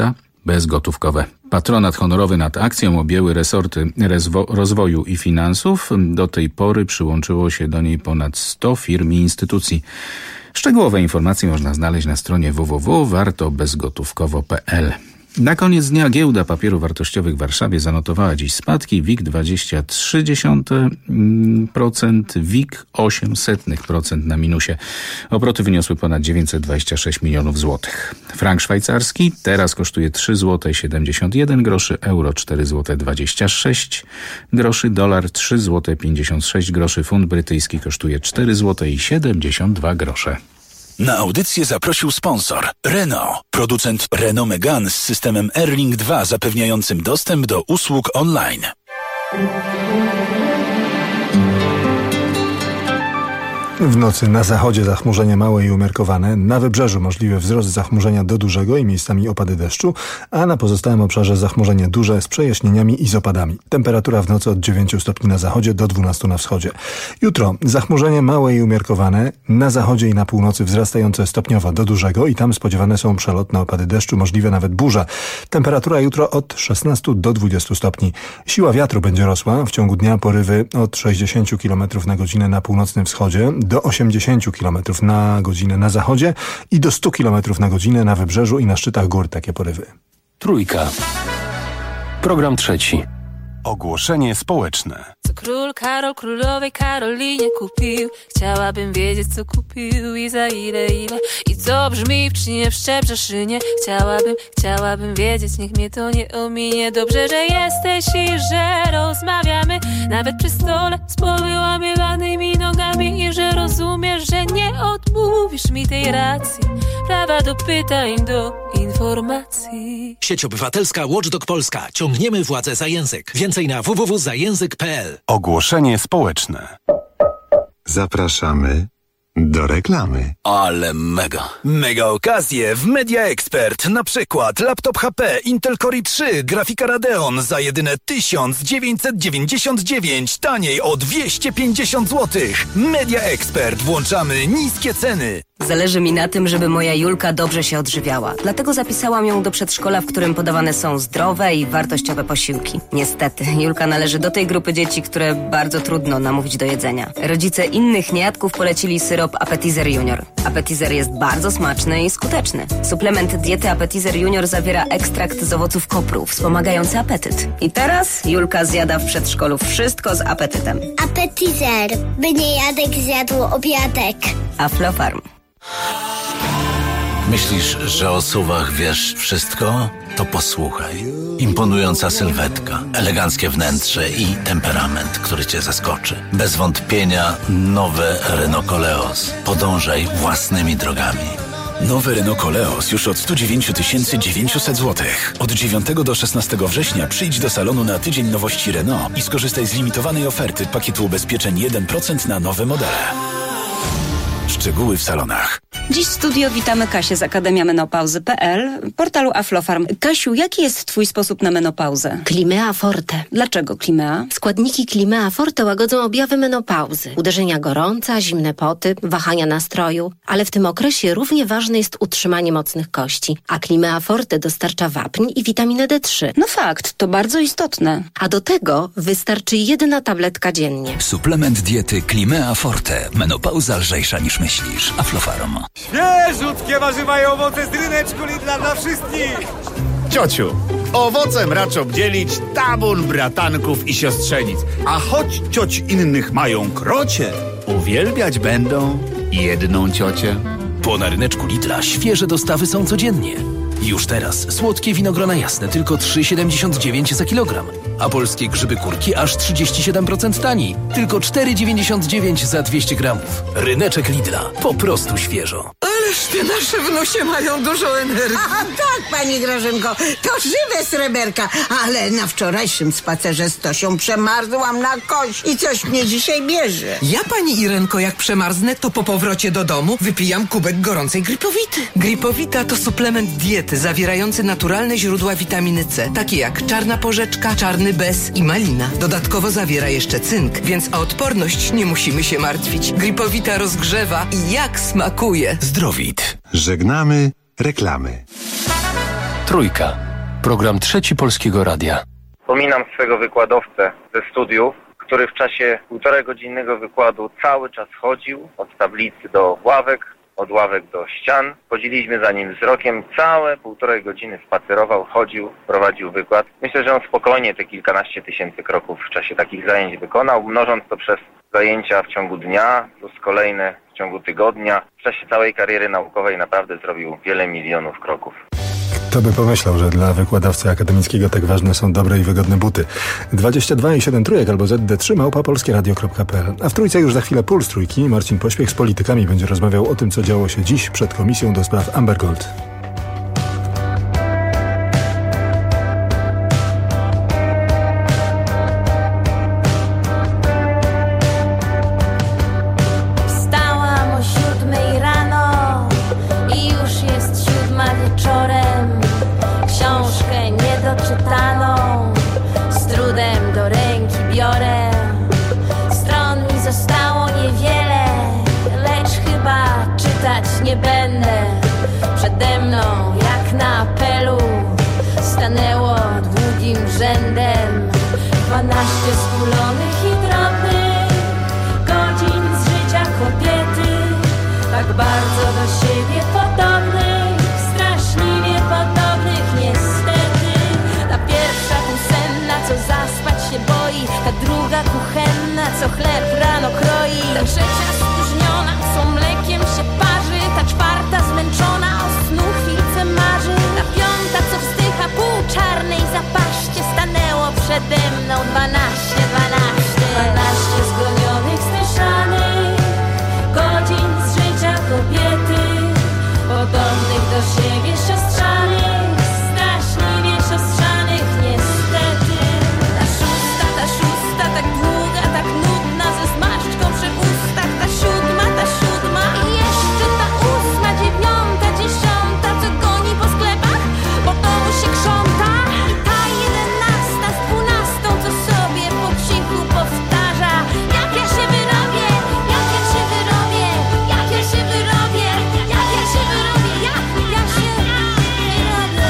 bezgotówkowe. Patronat honorowy nad akcją objęły resorty rozwoju i finansów. Do tej pory przyłączyło się do niej ponad 100 firm i instytucji. Szczegółowe informacje można znaleźć na stronie www.wartobezgotówkowo.pl. Na koniec dnia giełda papierów wartościowych w Warszawie zanotowała dziś spadki. WIG 0,23%, WIG 0,08% na minusie. Obroty wyniosły ponad 926 milionów złotych. Frank szwajcarski teraz kosztuje 3,71 zł, euro 4,26 zł, dolar 3,56 zł, funt brytyjski kosztuje 4,72 zł. Na audycję zaprosił sponsor Renault, producent Renault Megane z systemem Airlink 2 zapewniającym dostęp do usług online. W nocy na zachodzie zachmurzenie małe i umiarkowane, na wybrzeżu możliwy wzrost zachmurzenia do dużego i miejscami opady deszczu, a na pozostałym obszarze zachmurzenie duże z przejaśnieniami i z opadami. Temperatura w nocy od 9 stopni na zachodzie do 12 na wschodzie. Jutro zachmurzenie małe i umiarkowane, na zachodzie i na północy wzrastające stopniowo do dużego i tam spodziewane są przelotne opady deszczu, możliwe nawet burza. Temperatura jutro od 16 do 20 stopni. Siła wiatru będzie rosła, w ciągu dnia porywy od 60 km na godzinę na północnym wschodzie, do 80 km na godzinę na zachodzie i do 100 km na godzinę na wybrzeżu i na szczytach gór takie porywy. Trójka. Program trzeci. Ogłoszenie społeczne. Co król Karol królowej Karolinie kupił? Chciałabym wiedzieć, co kupił i za ile. I co brzmi w czynie w Szczebrzeszynie. Chciałabym wiedzieć, niech mnie to nie ominie. Dobrze, że jesteś i że rozmawiamy, nawet przy stole z powyłamywanymi nogami. I że rozumiesz, że nie odmówisz mi tej racji, prawa do pytań, do informacji. Sieć Obywatelska Watchdog Polska. Ciągniemy władzę za język. Więcej na www.zajęzyk.pl. Ogłoszenie społeczne. Zapraszamy do reklamy. Ale mega okazje w Media Expert. Na przykład laptop HP Intel Core i3, grafika Radeon za jedyne 1999, taniej o 250 zł. Media Expert. Włączamy niskie ceny. Zależy mi na tym, żeby moja Julka dobrze się odżywiała. Dlatego zapisałam ją do przedszkola, w którym podawane są zdrowe i wartościowe posiłki. Niestety, Julka należy do tej grupy dzieci, które bardzo trudno namówić do jedzenia. Rodzice innych niejadków polecili syrop Appetizer Junior. Appetizer jest bardzo smaczny i skuteczny. Suplement diety Appetizer Junior zawiera ekstrakt z owoców kopru, wspomagający apetyt. I teraz Julka zjada w przedszkolu wszystko z apetytem. Appetizer, by niejadek zjadł obiadek. Aflofarm. Myślisz, że o SUV-ach wiesz wszystko? To posłuchaj. Imponująca sylwetka, eleganckie wnętrze i temperament, który cię zaskoczy. Bez wątpienia nowe Renault Koleos. Podążaj własnymi drogami. Nowy Renault Koleos już od 109 900 zł. Od 9 do 16 września przyjdź do salonu na tydzień nowości Renault i skorzystaj z limitowanej oferty pakietu ubezpieczeń 1% na nowe modele. Szczegóły w salonach. Dziś w studio witamy Kasię z Akademia Menopauzy.pl, portalu Aflofarm. Kasiu, jaki jest twój sposób na menopauzę? Climea Forte. Dlaczego Climea? Składniki Climea Forte łagodzą objawy menopauzy. Uderzenia gorąca, zimne poty, wahania nastroju. Ale w tym okresie równie ważne jest utrzymanie mocnych kości. A Climea Forte dostarcza wapń i witaminę D3. No fakt, to bardzo istotne. A do tego wystarczy 1 tabletka dziennie. Suplement diety Climea Forte. Menopauza lżejsza niż myślisz. Aflofarm. Świeżutkie warzywa i owoce z ryneczku Lidla dla wszystkich! Ciociu, owocem racz obdzielić tabun bratanków i siostrzenic. A choć cioć innych mają krocie, uwielbiać będą jedną ciocię. Bo na ryneczku Lidla świeże dostawy są codziennie. Już teraz słodkie winogrona jasne tylko 3,79 za kilogram, a polskie grzyby kurki aż 37% taniej, tylko 4,99 za 200 gramów. Ryneczek Lidla, po prostu świeżo. Ależ te nasze wnusie mają dużo energii. A tak, pani Grażynko, to żywe sreberka, ale na wczorajszym spacerze z Tosią przemarzłam na kość i coś mnie dzisiaj bierze. Ja, pani Irenko, jak przemarznę, to po powrocie do domu wypijam kubek gorącej Gripowity. Gripowita to suplement diety zawierający naturalne źródła witaminy C, takie jak czarna porzeczka, czarny bez i malina. Dodatkowo zawiera jeszcze cynk, więc o odporność nie musimy się martwić. Gripowita rozgrzewa i jak smakuje. Zdrowit. Żegnamy reklamy. Trójka. program Trzeci Polskiego Radia. Wspominam swego wykładowcę ze studiów, który w czasie 1,5-godzinnego wykładu cały czas chodził od tablicy do ławek, od ławek do ścian. Chodziliśmy za nim wzrokiem, całe 1,5 godziny spacerował, chodził, prowadził wykład. Myślę, że on spokojnie te kilkanaście tysięcy kroków w czasie takich zajęć wykonał, mnożąc to przez zajęcia w ciągu dnia, plus kolejne w ciągu tygodnia. W czasie całej kariery naukowej naprawdę zrobił wiele milionów kroków. Kto by pomyślał, że dla wykładowcy akademickiego tak ważne są dobre i wygodne buty. 22 i 7 trójek albo ZD3@polskieradio.pl. A w trójce już za chwilę Puls Trójki. Marcin Pośpiech z politykami będzie rozmawiał o tym, co działo się dziś przed Komisją do spraw Amber Gold. Nie będę przede mną jak na apelu stanęło długim rzędem 12 skulonych i drobnych godzin z życia kobiety, tak bardzo do siebie podobnych, straszliwie podobnych niestety. Ta pierwsza kusenna, co zaspać się boi, ta druga kuchenna, co chleb rano kroi, ta trzecia spóźniona, co mlekiem się parzy, ta czwarta zmęczona, o snu chwilce marzy, ta piąta, co wzdycha pół czarnej zapaście, stanęło przede mną 12 zgonionych, styszanych godzin z życia kobiety, podobnych do siebie siostrzanych, straszliwie siostrzanych niestety. Ta szósta, tak długa, tak nudna, ze zmarszczką przy ustach, ta siódma i jeszcze ta 8, 9, 10, co goni po sklepach, bo domu się krząta, i ta 11 z 12, co sobie po cichu powtarza: jak ja się wyrobię, jak ja się wyrobię, jak ja się wyrobię, jak ja się wyrobię, jak ja się wyrobię.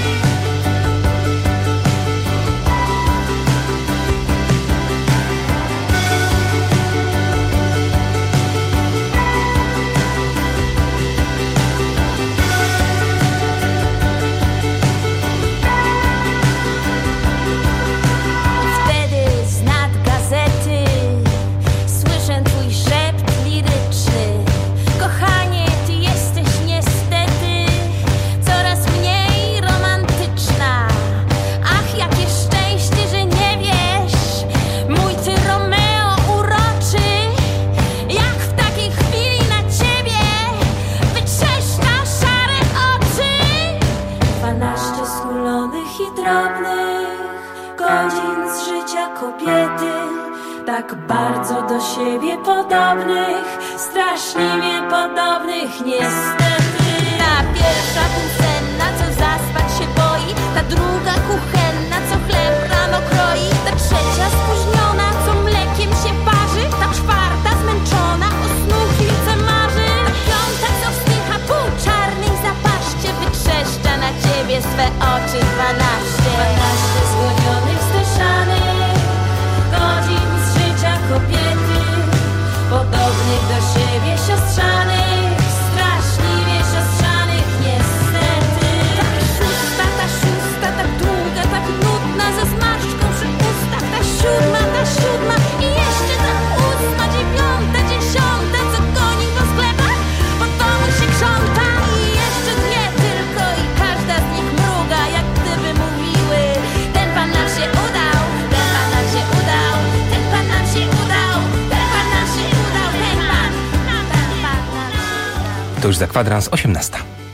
Wtedy z nad gazety słyszę twój szept liryczny: kochanie, ty jesteś niestety coraz mniej romantyczna. Ach, jakie szczęście, że nie wiesz, mój ty Romeo uroczy, jak w takiej chwili na ciebie wytrzeszcza szare oczy. 12 skulonych i drobnych godzin z życia kobiety, tak bardzo do siebie podobnych, straszliwie podobnych niestety. Ta pierwsza kuchenna, co zaspać się boi, ta druga kuchenna, co chleb rano kroi, ta trzecia spóźniona, co mlekiem się parzy, ta czwarta zmęczona, o snu chwilce marzy, ta piąta, co wzdycha pół czarnej zapaście, wytrzeszcza na ciebie swe oczy. 12 zgonionych, styszanych godzin z życia kobiety, podobnych do siebie siostrzanych, straszliwie siostrzanych niestety. Ta szósta, tak długa, tak nudna, ze zmarszczką przy ustach, ta siódma i jeszcze ta 8, 9, 10, co goni po sklepach, bo domu się krząta, i jeszcze dwie tylko i każda z nich mruga, jak gdyby mówiły: ten pan nam się udał, ten pan nam się udał, ten pan nam się udał, ten pan nam się udał, ten pan nam się. To już za kwadrans 18.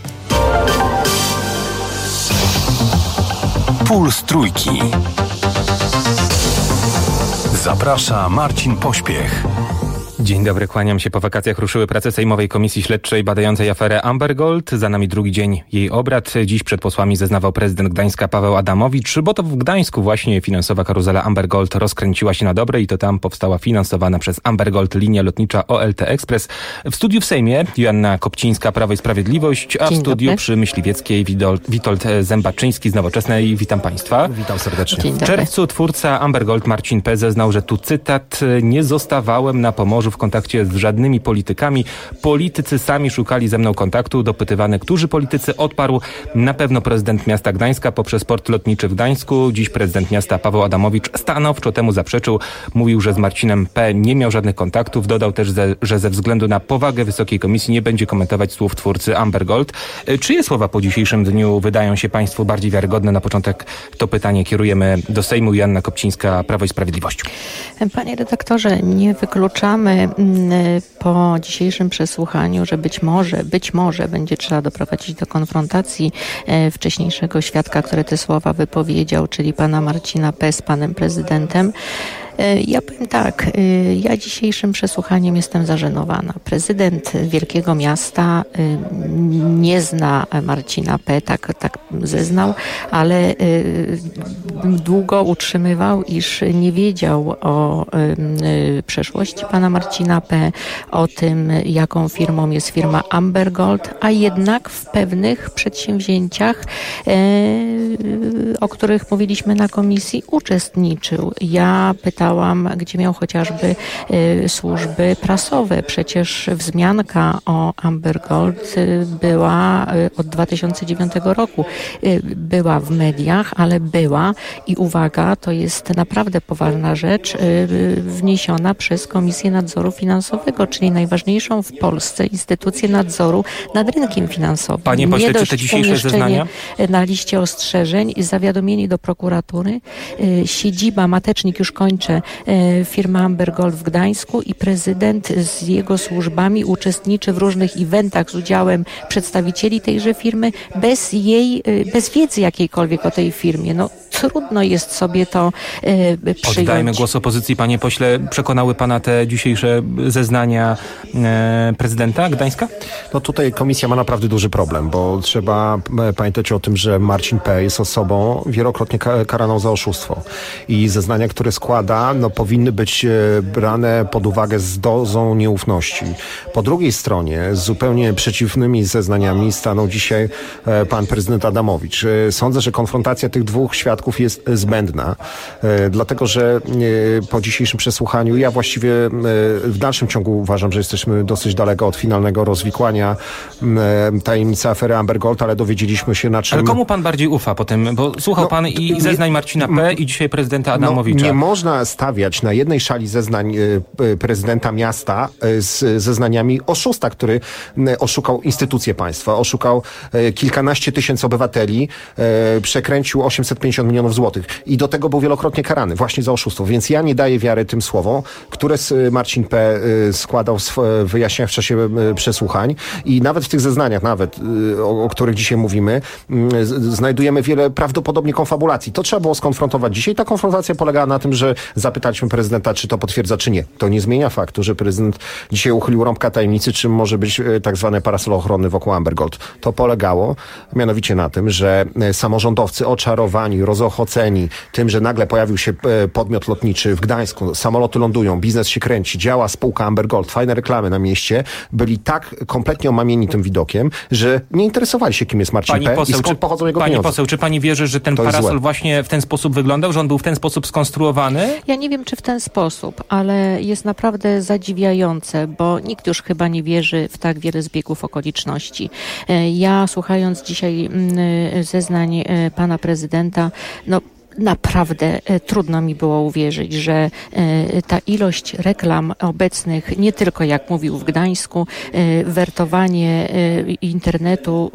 Puls Trójki. Zaprasza Marcin Pośpiech. Dzień dobry, kłaniam się. Po wakacjach ruszyły prace Sejmowej Komisji Śledczej badającej aferę Amber Gold. Za nami drugi dzień jej obrad. Dziś przed posłami zeznawał prezydent Gdańska Paweł Adamowicz, bo to w Gdańsku właśnie finansowa karuzela Amber Gold rozkręciła się na dobre i to tam powstała finansowana przez Amber Gold linia lotnicza OLT Express. W studiu w Sejmie Joanna Kopcińska, Prawo i Sprawiedliwość, a w studiu przy Myśliwieckiej Witold Zębaczyński z Nowoczesnej. Witam Państwa. Witam serdecznie. W czerwcu twórca Amber Gold Marcin P. zeznał, że tu cytat: nie zostawałem na Pomorzu w kontakcie z żadnymi politykami. Politycy sami szukali ze mną kontaktu. Dopytywany, którzy politycy, odparł: na pewno prezydent miasta Gdańska poprzez port lotniczy w Gdańsku. Dziś prezydent miasta Paweł Adamowicz stanowczo temu zaprzeczył. Mówił, że z Marcinem P. nie miał żadnych kontaktów. Dodał też, że ze względu na powagę Wysokiej Komisji nie będzie komentować słów twórcy Amber Gold. Czyje słowa po dzisiejszym dniu wydają się Państwu bardziej wiarygodne? Na początek to pytanie kierujemy do Sejmu. Joanna Kopcińska, Prawo i Sprawiedliwość. Panie redaktorze, nie wykluczamy po dzisiejszym przesłuchaniu, że być może będzie trzeba doprowadzić do konfrontacji wcześniejszego świadka, który te słowa wypowiedział, czyli pana Marcina P. z panem prezydentem. Ja powiem tak, ja dzisiejszym przesłuchaniem jestem zażenowana. Prezydent wielkiego miasta nie zna Marcina P., tak zeznał, ale długo utrzymywał, iż nie wiedział o przeszłości pana Marcina P., o tym, jaką firmą jest firma Amber Gold, a jednak w pewnych przedsięwzięciach, o których mówiliśmy na komisji, uczestniczył. Ja pytałam, gdzie miał chociażby służby prasowe. Przecież wzmianka o Amber Gold była od 2009 roku. Była w mediach, ale była i uwaga, to jest naprawdę poważna rzecz, wniesiona przez Komisję Nadzoru Finansowego, czyli najważniejszą w Polsce instytucję nadzoru nad rynkiem finansowym. Panie pośle, czy te dzisiejsze zeznania? Na liście ostrzeżeń, zawiadomienie do prokuratury, siedziba, matecznik, już kończę, firma Amber Gold w Gdańsku i prezydent z jego służbami uczestniczy w różnych eventach z udziałem przedstawicieli tejże firmy bez wiedzy jakiejkolwiek o tej firmie. No trudno jest sobie to przyjąć. Oddajmy głos opozycji. Panie pośle, przekonały pana te dzisiejsze zeznania prezydenta Gdańska? No tutaj komisja ma naprawdę duży problem, bo trzeba pamiętać o tym, że Marcin P. jest osobą wielokrotnie karaną za oszustwo i zeznania, które składa, powinny być brane pod uwagę z dozą nieufności. Po drugiej stronie z zupełnie przeciwnymi zeznaniami stanął dzisiaj pan prezydent Adamowicz. Sądzę, że konfrontacja tych dwóch świadków jest zbędna, dlatego że po dzisiejszym przesłuchaniu ja właściwie w dalszym ciągu uważam, że jesteśmy dosyć daleko od finalnego rozwikłania tajemnicy afery Amber Gold, ale dowiedzieliśmy się, na czym... Ale komu pan bardziej ufa po tym? Bo słuchał pan i zeznań Marcina P. i dzisiaj prezydenta Adamowicza. Nie można stawiać na jednej szali zeznań prezydenta miasta z zeznaniami oszusta, który oszukał instytucje państwa, oszukał kilkanaście tysięcy obywateli, przekręcił 850 milionów złotych i do tego był wielokrotnie karany właśnie za oszustwo. Więc ja nie daję wiary tym słowom, które Marcin P. składał w wyjaśnieniach w czasie przesłuchań i nawet w tych zeznaniach, o których dzisiaj mówimy, znajdujemy wiele prawdopodobnie konfabulacji. To trzeba było skonfrontować dzisiaj. Ta konfrontacja polegała na tym, że zapytaliśmy prezydenta, czy to potwierdza, czy nie. To nie zmienia faktu, że prezydent dzisiaj uchylił rąbka tajemnicy, czym może być tak zwany parasol ochronny wokół Amber Gold. To polegało mianowicie na tym, że samorządowcy oczarowani, rozochoceni tym, że nagle pojawił się podmiot lotniczy w Gdańsku, samoloty lądują, biznes się kręci, działa spółka Amber Gold, fajne reklamy na mieście, byli tak kompletnie omamieni tym widokiem, że nie interesowali się, kim jest Marcin P. i skąd pochodzą jego pieniądze. Pani poseł, czy pani wierzy, że ten parasol właśnie w ten sposób wyglądał, że on był w ten sposób skonstruowany? Ja nie wiem, czy w ten sposób, ale jest naprawdę zadziwiające, bo nikt już chyba nie wierzy w tak wiele zbiegów okoliczności. Ja, słuchając dzisiaj zeznań pana prezydenta, naprawdę trudno mi było uwierzyć, że ta ilość reklam obecnych, nie tylko jak mówił w Gdańsku, wertowanie internetu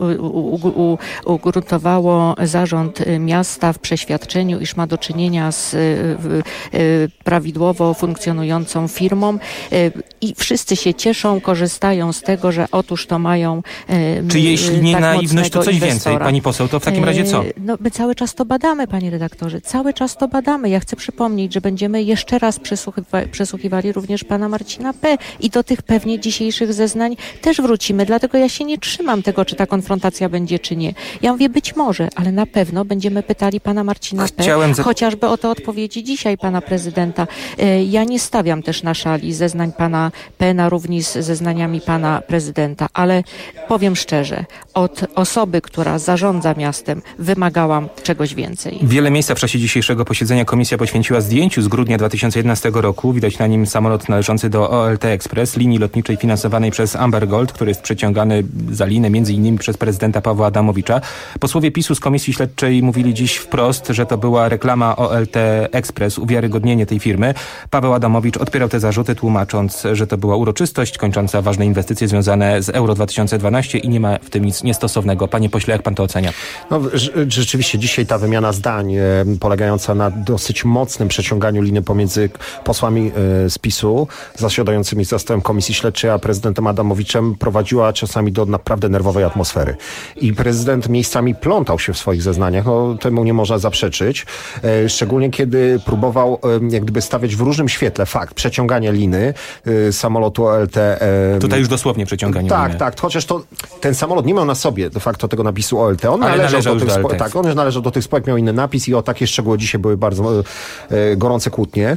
ugruntowało zarząd miasta w przeświadczeniu, iż ma do czynienia z prawidłowo funkcjonującą firmą. i wszyscy się cieszą, korzystają z tego, że otóż to mają Czy jeśli nie tak naiwność, to coś inwestora. więcej, pani poseł, to w takim razie co? No, my cały czas to badamy, panie redaktorze, cały czas to badamy. Ja chcę przypomnieć, że będziemy jeszcze raz przesłuchiwali również pana Marcina P. i do tych pewnie dzisiejszych zeznań też wrócimy. Dlatego ja się nie trzymam tego, czy ta konfrontacja będzie, czy nie. Ja mówię, być może, ale na pewno będziemy pytali pana Marcina P. chociażby o te odpowiedzi dzisiaj pana prezydenta. Ja nie stawiam też na szali zeznań pana P. na równi z zeznaniami pana prezydenta, ale powiem szczerze, od osoby, która zarządza miastem, wymagałam czegoś więcej. Wiele miejsca w czasie dzisiejszego posiedzenia komisja poświęciła zdjęciu z grudnia 2011 roku. Widać na nim samolot należący do OLT Express, linii lotniczej finansowanej przez Amber Gold, który jest przeciągany za linę m.in. przez prezydenta Pawła Adamowicza. Posłowie PiS-u z Komisji Śledczej mówili dziś wprost, że to była reklama OLT Express, uwiarygodnienie tej firmy. Paweł Adamowicz odpierał te zarzuty, tłumacząc, że to była uroczystość kończąca ważne inwestycje związane z Euro 2012 i nie ma w tym nic niestosownego. Panie pośle, jak pan to ocenia? No, rzeczywiście dzisiaj ta wymiana zdań polegająca na dosyć mocnym przeciąganiu liny pomiędzy posłami z PiS-u zasiadającymi za stołem Komisji Śledczej a prezydentem Adamowiczem prowadziła czasami do naprawdę nerwowej atmosfery. I prezydent miejscami plątał się w swoich zeznaniach, no, temu nie można zaprzeczyć. Szczególnie kiedy próbował jak gdyby stawiać w różnym świetle fakt przeciągania liny samolotu OLT. Tutaj już dosłownie przeciąganie liny. Tak, chociaż ten samolot nie miał na sobie de facto tego napisu OLT. On należał do tych spółek, miał inny napis i o takie szczegóły dzisiaj były bardzo gorące kłótnie.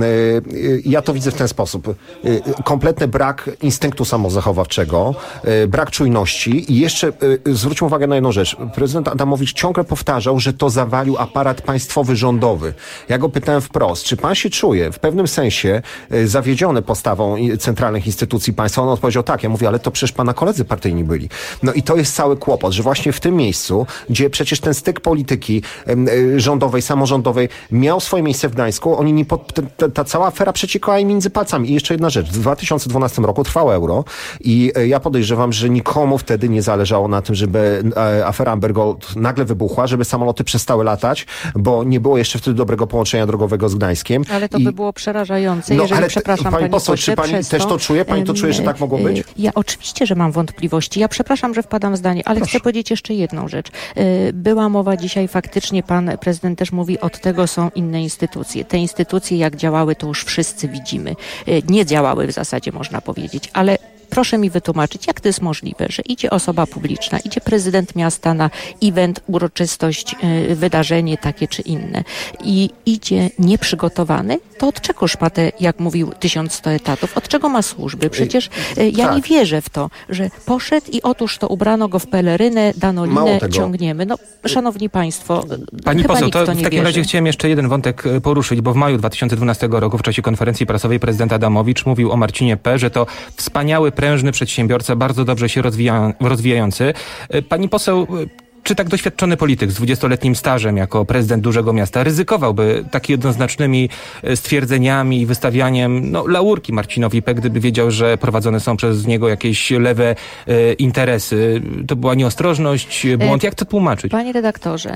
Ja to widzę w ten sposób. Kompletny brak instynktu samozachowawczego, brak czujności i jeszcze zwróćmy uwagę na jedną rzecz. Prezydent Adamowicz ciągle powtarzał, że to zawalił aparat państwowy, rządowy. Ja go pytałem wprost, czy pan się czuje w pewnym sensie zawiedziony postawą centralnych instytucji państwa? On odpowiedział tak. Ja mówię, ale to przecież pana koledzy partyjni byli. No i to jest cały kłopot, że właśnie w tym miejscu, gdzie przecież ten styk polityki rządowej, samorządowej miał swoje miejsce w Gdańsku, oni ta cała afera przeciekała im między palcami. I jeszcze jedna rzecz. W 2012 roku trwało euro i ja podejrzewam, że nikomu wtedy nie zależało na tym, żeby afera Amber Gold nagle wybuchła, żeby samoloty przestały latać, bo nie było jeszcze wtedy dobrego połączenia drogowego z Gdańskiem. Ale to by było przerażające, jeżeli, przepraszam, pani poseł, czy pani też to czuje? Pani to czuje, że tak mogło być? Ja oczywiście, że mam wątpliwości. Ja przepraszam, że wpadam w zdanie, ale chcę powiedzieć jeszcze jedną rzecz. Była mowa dzisiaj, faktycznie pan prezydent też mówi, od tego są inne instytucje. Te instytucje jak działały, to już wszyscy widzimy. Nie działały w zasadzie, można powiedzieć, ale proszę mi wytłumaczyć, jak to jest możliwe, że idzie osoba publiczna, idzie prezydent miasta na event, uroczystość, wydarzenie takie czy inne i idzie nieprzygotowany, to od czegoż ma te, jak mówił, 1100 etatów? Od czego ma służby? Przecież ja nie wierzę w to, że poszedł i otóż to ubrano go w pelerynę, dano linę, ciągniemy. No, szanowni państwo, pani poseł, to w takim wierzy. razie chciałem jeszcze jeden wątek poruszyć, bo w maju 2012 roku w czasie konferencji prasowej prezydent Adamowicz mówił o Marcinie P., że to wspaniały, prężny przedsiębiorca, bardzo dobrze się rozwijający. Pani poseł, czy tak doświadczony polityk z 20-letnim stażem jako prezydent dużego miasta ryzykowałby tak jednoznacznymi stwierdzeniami i wystawianiem laurki Marcinowi P., gdyby wiedział, że prowadzone są przez niego jakieś lewe interesy? To była nieostrożność, błąd? Jak to tłumaczyć? Panie redaktorze,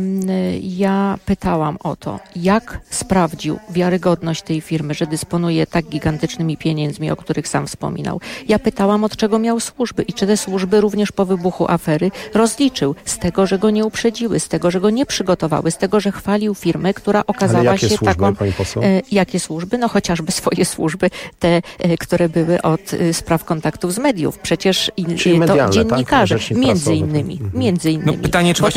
ja pytałam o to, jak sprawdził wiarygodność tej firmy, że dysponuje tak gigantycznymi pieniędzmi, o których sam wspominał. Ja pytałam, od czego miał służby i czy te służby również po wybuchu afery rozliczył. Z tego, że go nie uprzedziły, z tego, że go nie przygotowały, z tego, że chwalił firmę, która okazała się służby, taką... pani poseł? Jakie służby? No chociażby swoje służby, te, które były od spraw kontaktów z mediów. Przecież to dziennikarze, tak? między innymi. No pytanie, czy właśnie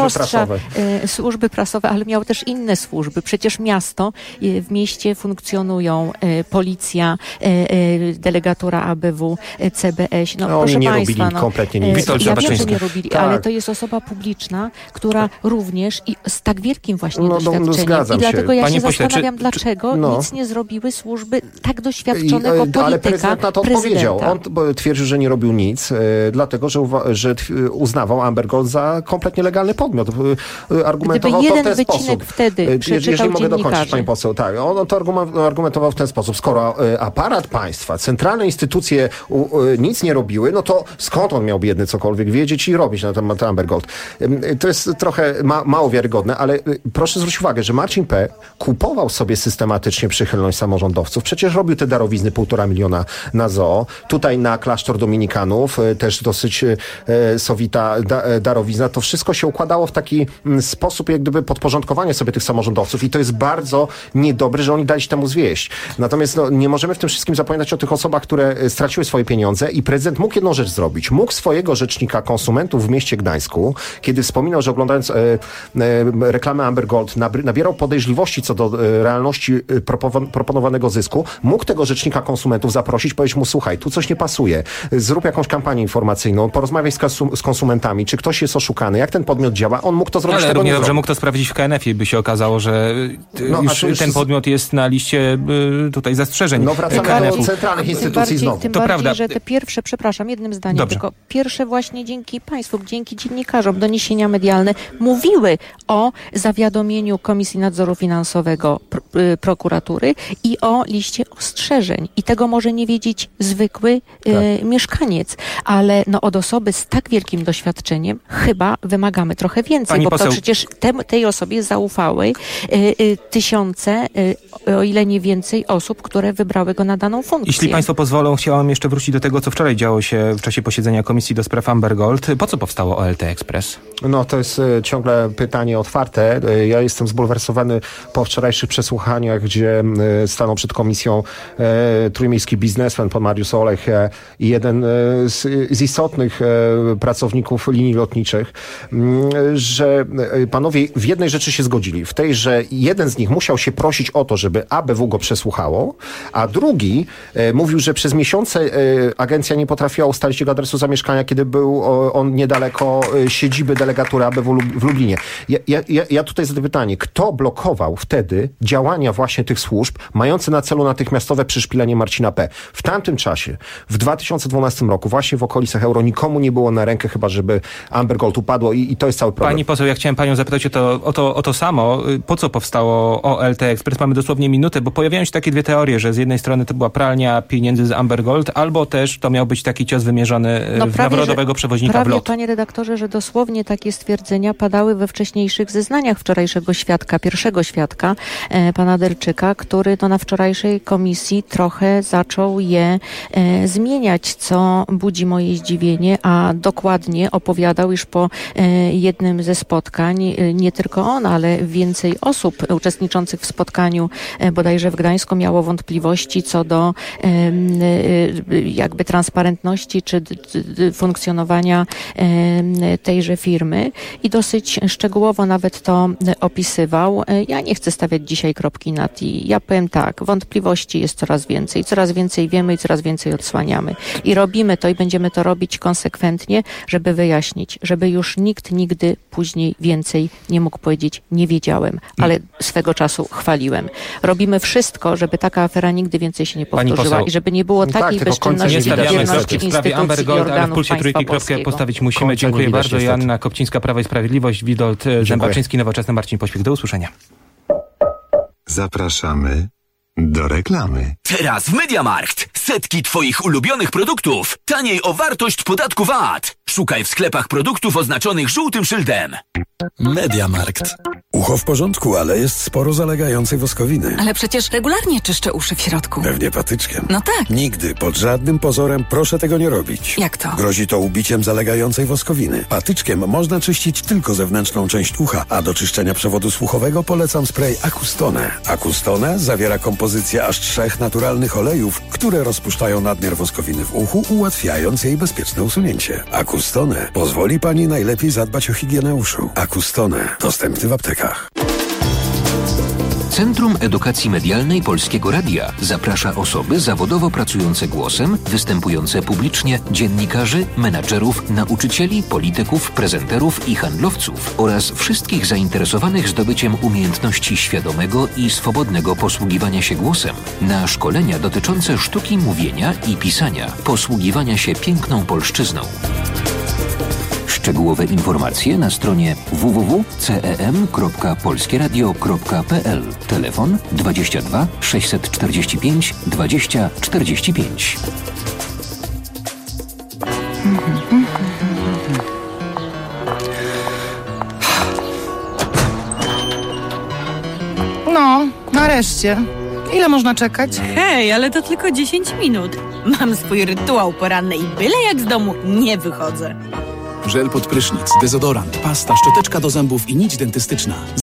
służby prasowe, ale miał też inne służby. Przecież miasto, w mieście funkcjonują policja, delegatura ABW, CBŚ. No proszę nie państwa, robili kompletnie nic. Ja wiem, że nie robili, ale to jest osoba publiczna, która również i z tak wielkim właśnie doświadczeniem. I dlatego ja się zastanawiam, dlaczego nic nie zrobiły służby tak doświadczonego polityka. Ale prezydent na to odpowiedział. On twierdził, że nie robił nic, dlatego, że uznawał Amber Gold za kompletnie legalny podmiot. Argumentował Gdyby to w ten wycinek sposób. Wtedy Jeżeli mogę dokończyć, dziennikarzy. pani poseł, tak. On to argumentował w ten sposób. Skoro aparat państwa, centralne instytucje nic nie robiły, no to skąd on miał biedny cokolwiek wiedzieć i robić na temat Amber Gold. To jest trochę mało wiarygodne, ale proszę zwrócić uwagę, że Marcin P. kupował sobie systematycznie przychylność samorządowców. Przecież robił te darowizny 1,5 miliona na zoo. Tutaj na klasztor dominikanów, też dosyć sowita darowizna. To wszystko się układało w taki sposób, jak gdyby podporządkowania sobie tych samorządowców i to jest bardzo niedobre, że oni dali się temu zwieść. Natomiast nie możemy w tym wszystkim zapominać o tych osobach, które straciły swoje pieniądze i prezydent mógł jedną rzecz zrobić. Mógł swojego rzecznika konsumentów w mieście Gdańsku, kiedy wspominał, że oglądając reklamę Amber Gold nabierał podejrzliwości co do realności proponowanego zysku, mógł tego rzecznika konsumentów zaprosić, powiedzieć mu, słuchaj, tu coś nie pasuje, zrób jakąś kampanię informacyjną, porozmawiaj z konsumentami, czy ktoś jest oszukany, jak ten podmiot działa, on mógł to zrobić. Ale równie dobrze mógł to sprawdzić w KNF-ie, by się okazało, że już ten podmiot jest na liście tutaj zastrzeżeń. No wracamy do centralnych instytucji znowu. Tym to bardziej, prawda. że te pierwsze, przepraszam, jednym zdaniem, Dobrze. tylko pierwsze właśnie dzięki państwu, dzięki dziennikarzom, doniesienia medialne mówiły o zawiadomieniu Komisji Nadzoru Finansowego prokuratury i o liście ostrzeżeń. I tego może nie wiedzieć zwykły mieszkaniec, ale od osoby z tak wielkim doświadczeniem chyba wymagamy trochę więcej, Pani bo poseł... to przecież tej osobie zaufały tysiące, o ile nie więcej osób, które wybrały go na daną funkcję. Jeśli państwo pozwolą, chciałam jeszcze wrócić do tego, co wczoraj działo się w czasie posiedzenia Komisji do Spraw Amber Gold. Po co powstało OLT Express? No to jest ciągle pytanie otwarte. Ja jestem zbulwersowany po wczorajszych przesłuchaniach, gdzie stanął przed komisją trójmiejski biznesmen, pan Mariusz Olech i jeden z istotnych pracowników linii lotniczych, że panowie w jednej rzeczy się zgodzili. W tej, że jeden z nich musiał się prosić o to, żeby ABW go przesłuchało, a drugi mówił, że przez miesiące agencja nie potrafiła ustalić jego adresu zamieszkania, kiedy był on niedaleko siedziby delegatury ABW w Lublinie. Ja tutaj zadaję pytanie, kto blokował wtedy działania właśnie tych służb, mające na celu natychmiastowe przyszpilenie Marcina P. W tamtym czasie, w 2012 roku, właśnie w okolicach euro, nikomu nie było na rękę, chyba żeby Amber Gold upadło i to jest cały problem. Pani poseł, ja chciałem panią zapytać o to samo. Po co powstało OLT Express? Mamy dosłownie minutę, bo pojawiają się takie dwie teorie, że z jednej strony to była pralnia pieniędzy z Amber Gold, albo też to miał być taki cios wymierzony w narodowego przewoźnika w lot. Panie redaktorze, że dosłownie takie stwierdzenia padały we wcześniejszych zeznaniach wczorajszego świadka, pierwszego świadka, pana Derczyka, który na wczorajszej komisji trochę zaczął je zmieniać, co budzi moje zdziwienie, a dokładnie opowiadał, iż po jednym ze spotkań, nie tylko on, ale więcej osób uczestniczących w spotkaniu bodajże w Gdańsku miało wątpliwości co do jakby transparentności czy funkcjonowania tejże firmy i dosyć szczegółowo nawet to opisywał. Ja nie chcę stawiać dzisiaj kropki nad i. Ja powiem tak, wątpliwości jest coraz więcej wiemy i coraz więcej odsłaniamy. I robimy to i będziemy to robić konsekwentnie, żeby wyjaśnić, żeby już nikt nigdy później więcej nie mógł powiedzieć nie wiedziałem, ale swego czasu chwaliłem. Robimy wszystko, żeby taka afera nigdy więcej się nie powtórzyła i żeby nie było takiej bezczynności i bierności instytucji Amber Gold, i organów ale w Pulsie Trójki kropkę postawić musimy. Dziękuję bardzo. Joanna Kopcińska, Prawo i Sprawiedliwość, Witold Zębaczyński, Nowoczesna, Marcin Pośpiech. Do usłyszenia. Zapraszamy do reklamy. Teraz w MediaMarkt. Setki Twoich ulubionych produktów. Taniej o wartość podatku VAT. Szukaj w sklepach produktów oznaczonych żółtym szyldem. MediaMarkt. Ucho w porządku, ale jest sporo zalegającej woskowiny. Ale przecież regularnie czyszczę uszy w środku. Pewnie patyczkiem. No tak. Nigdy, pod żadnym pozorem proszę tego nie robić. Jak to? Grozi to ubiciem zalegającej woskowiny. Patyczkiem można czyścić tylko zewnętrzną część ucha, a do czyszczenia przewodu słuchowego polecam spray Acustone. Acustone zawiera kompozycję aż 3 naturalnych olejów, które rozpuszczają nadmiar woskowiny w uchu, ułatwiając jej bezpieczne usunięcie. Acustone pozwoli Pani najlepiej zadbać o higienę uszu. Acustone. Dostępny w aptekach. Centrum Edukacji Medialnej Polskiego Radia zaprasza osoby zawodowo pracujące głosem, występujące publicznie, dziennikarzy, menadżerów, nauczycieli, polityków, prezenterów i handlowców oraz wszystkich zainteresowanych zdobyciem umiejętności świadomego i swobodnego posługiwania się głosem na szkolenia dotyczące sztuki mówienia i pisania, posługiwania się piękną polszczyzną. Szczegółowe informacje na stronie www.cem.polskieradio.pl. Telefon 22 645 20 45. No, nareszcie. Ile można czekać? Hej, ale to tylko 10 minut. Mam swój rytuał poranny i byle jak z domu nie wychodzę. Żel pod prysznic, dezodorant, pasta, szczoteczka do zębów i nić dentystyczna.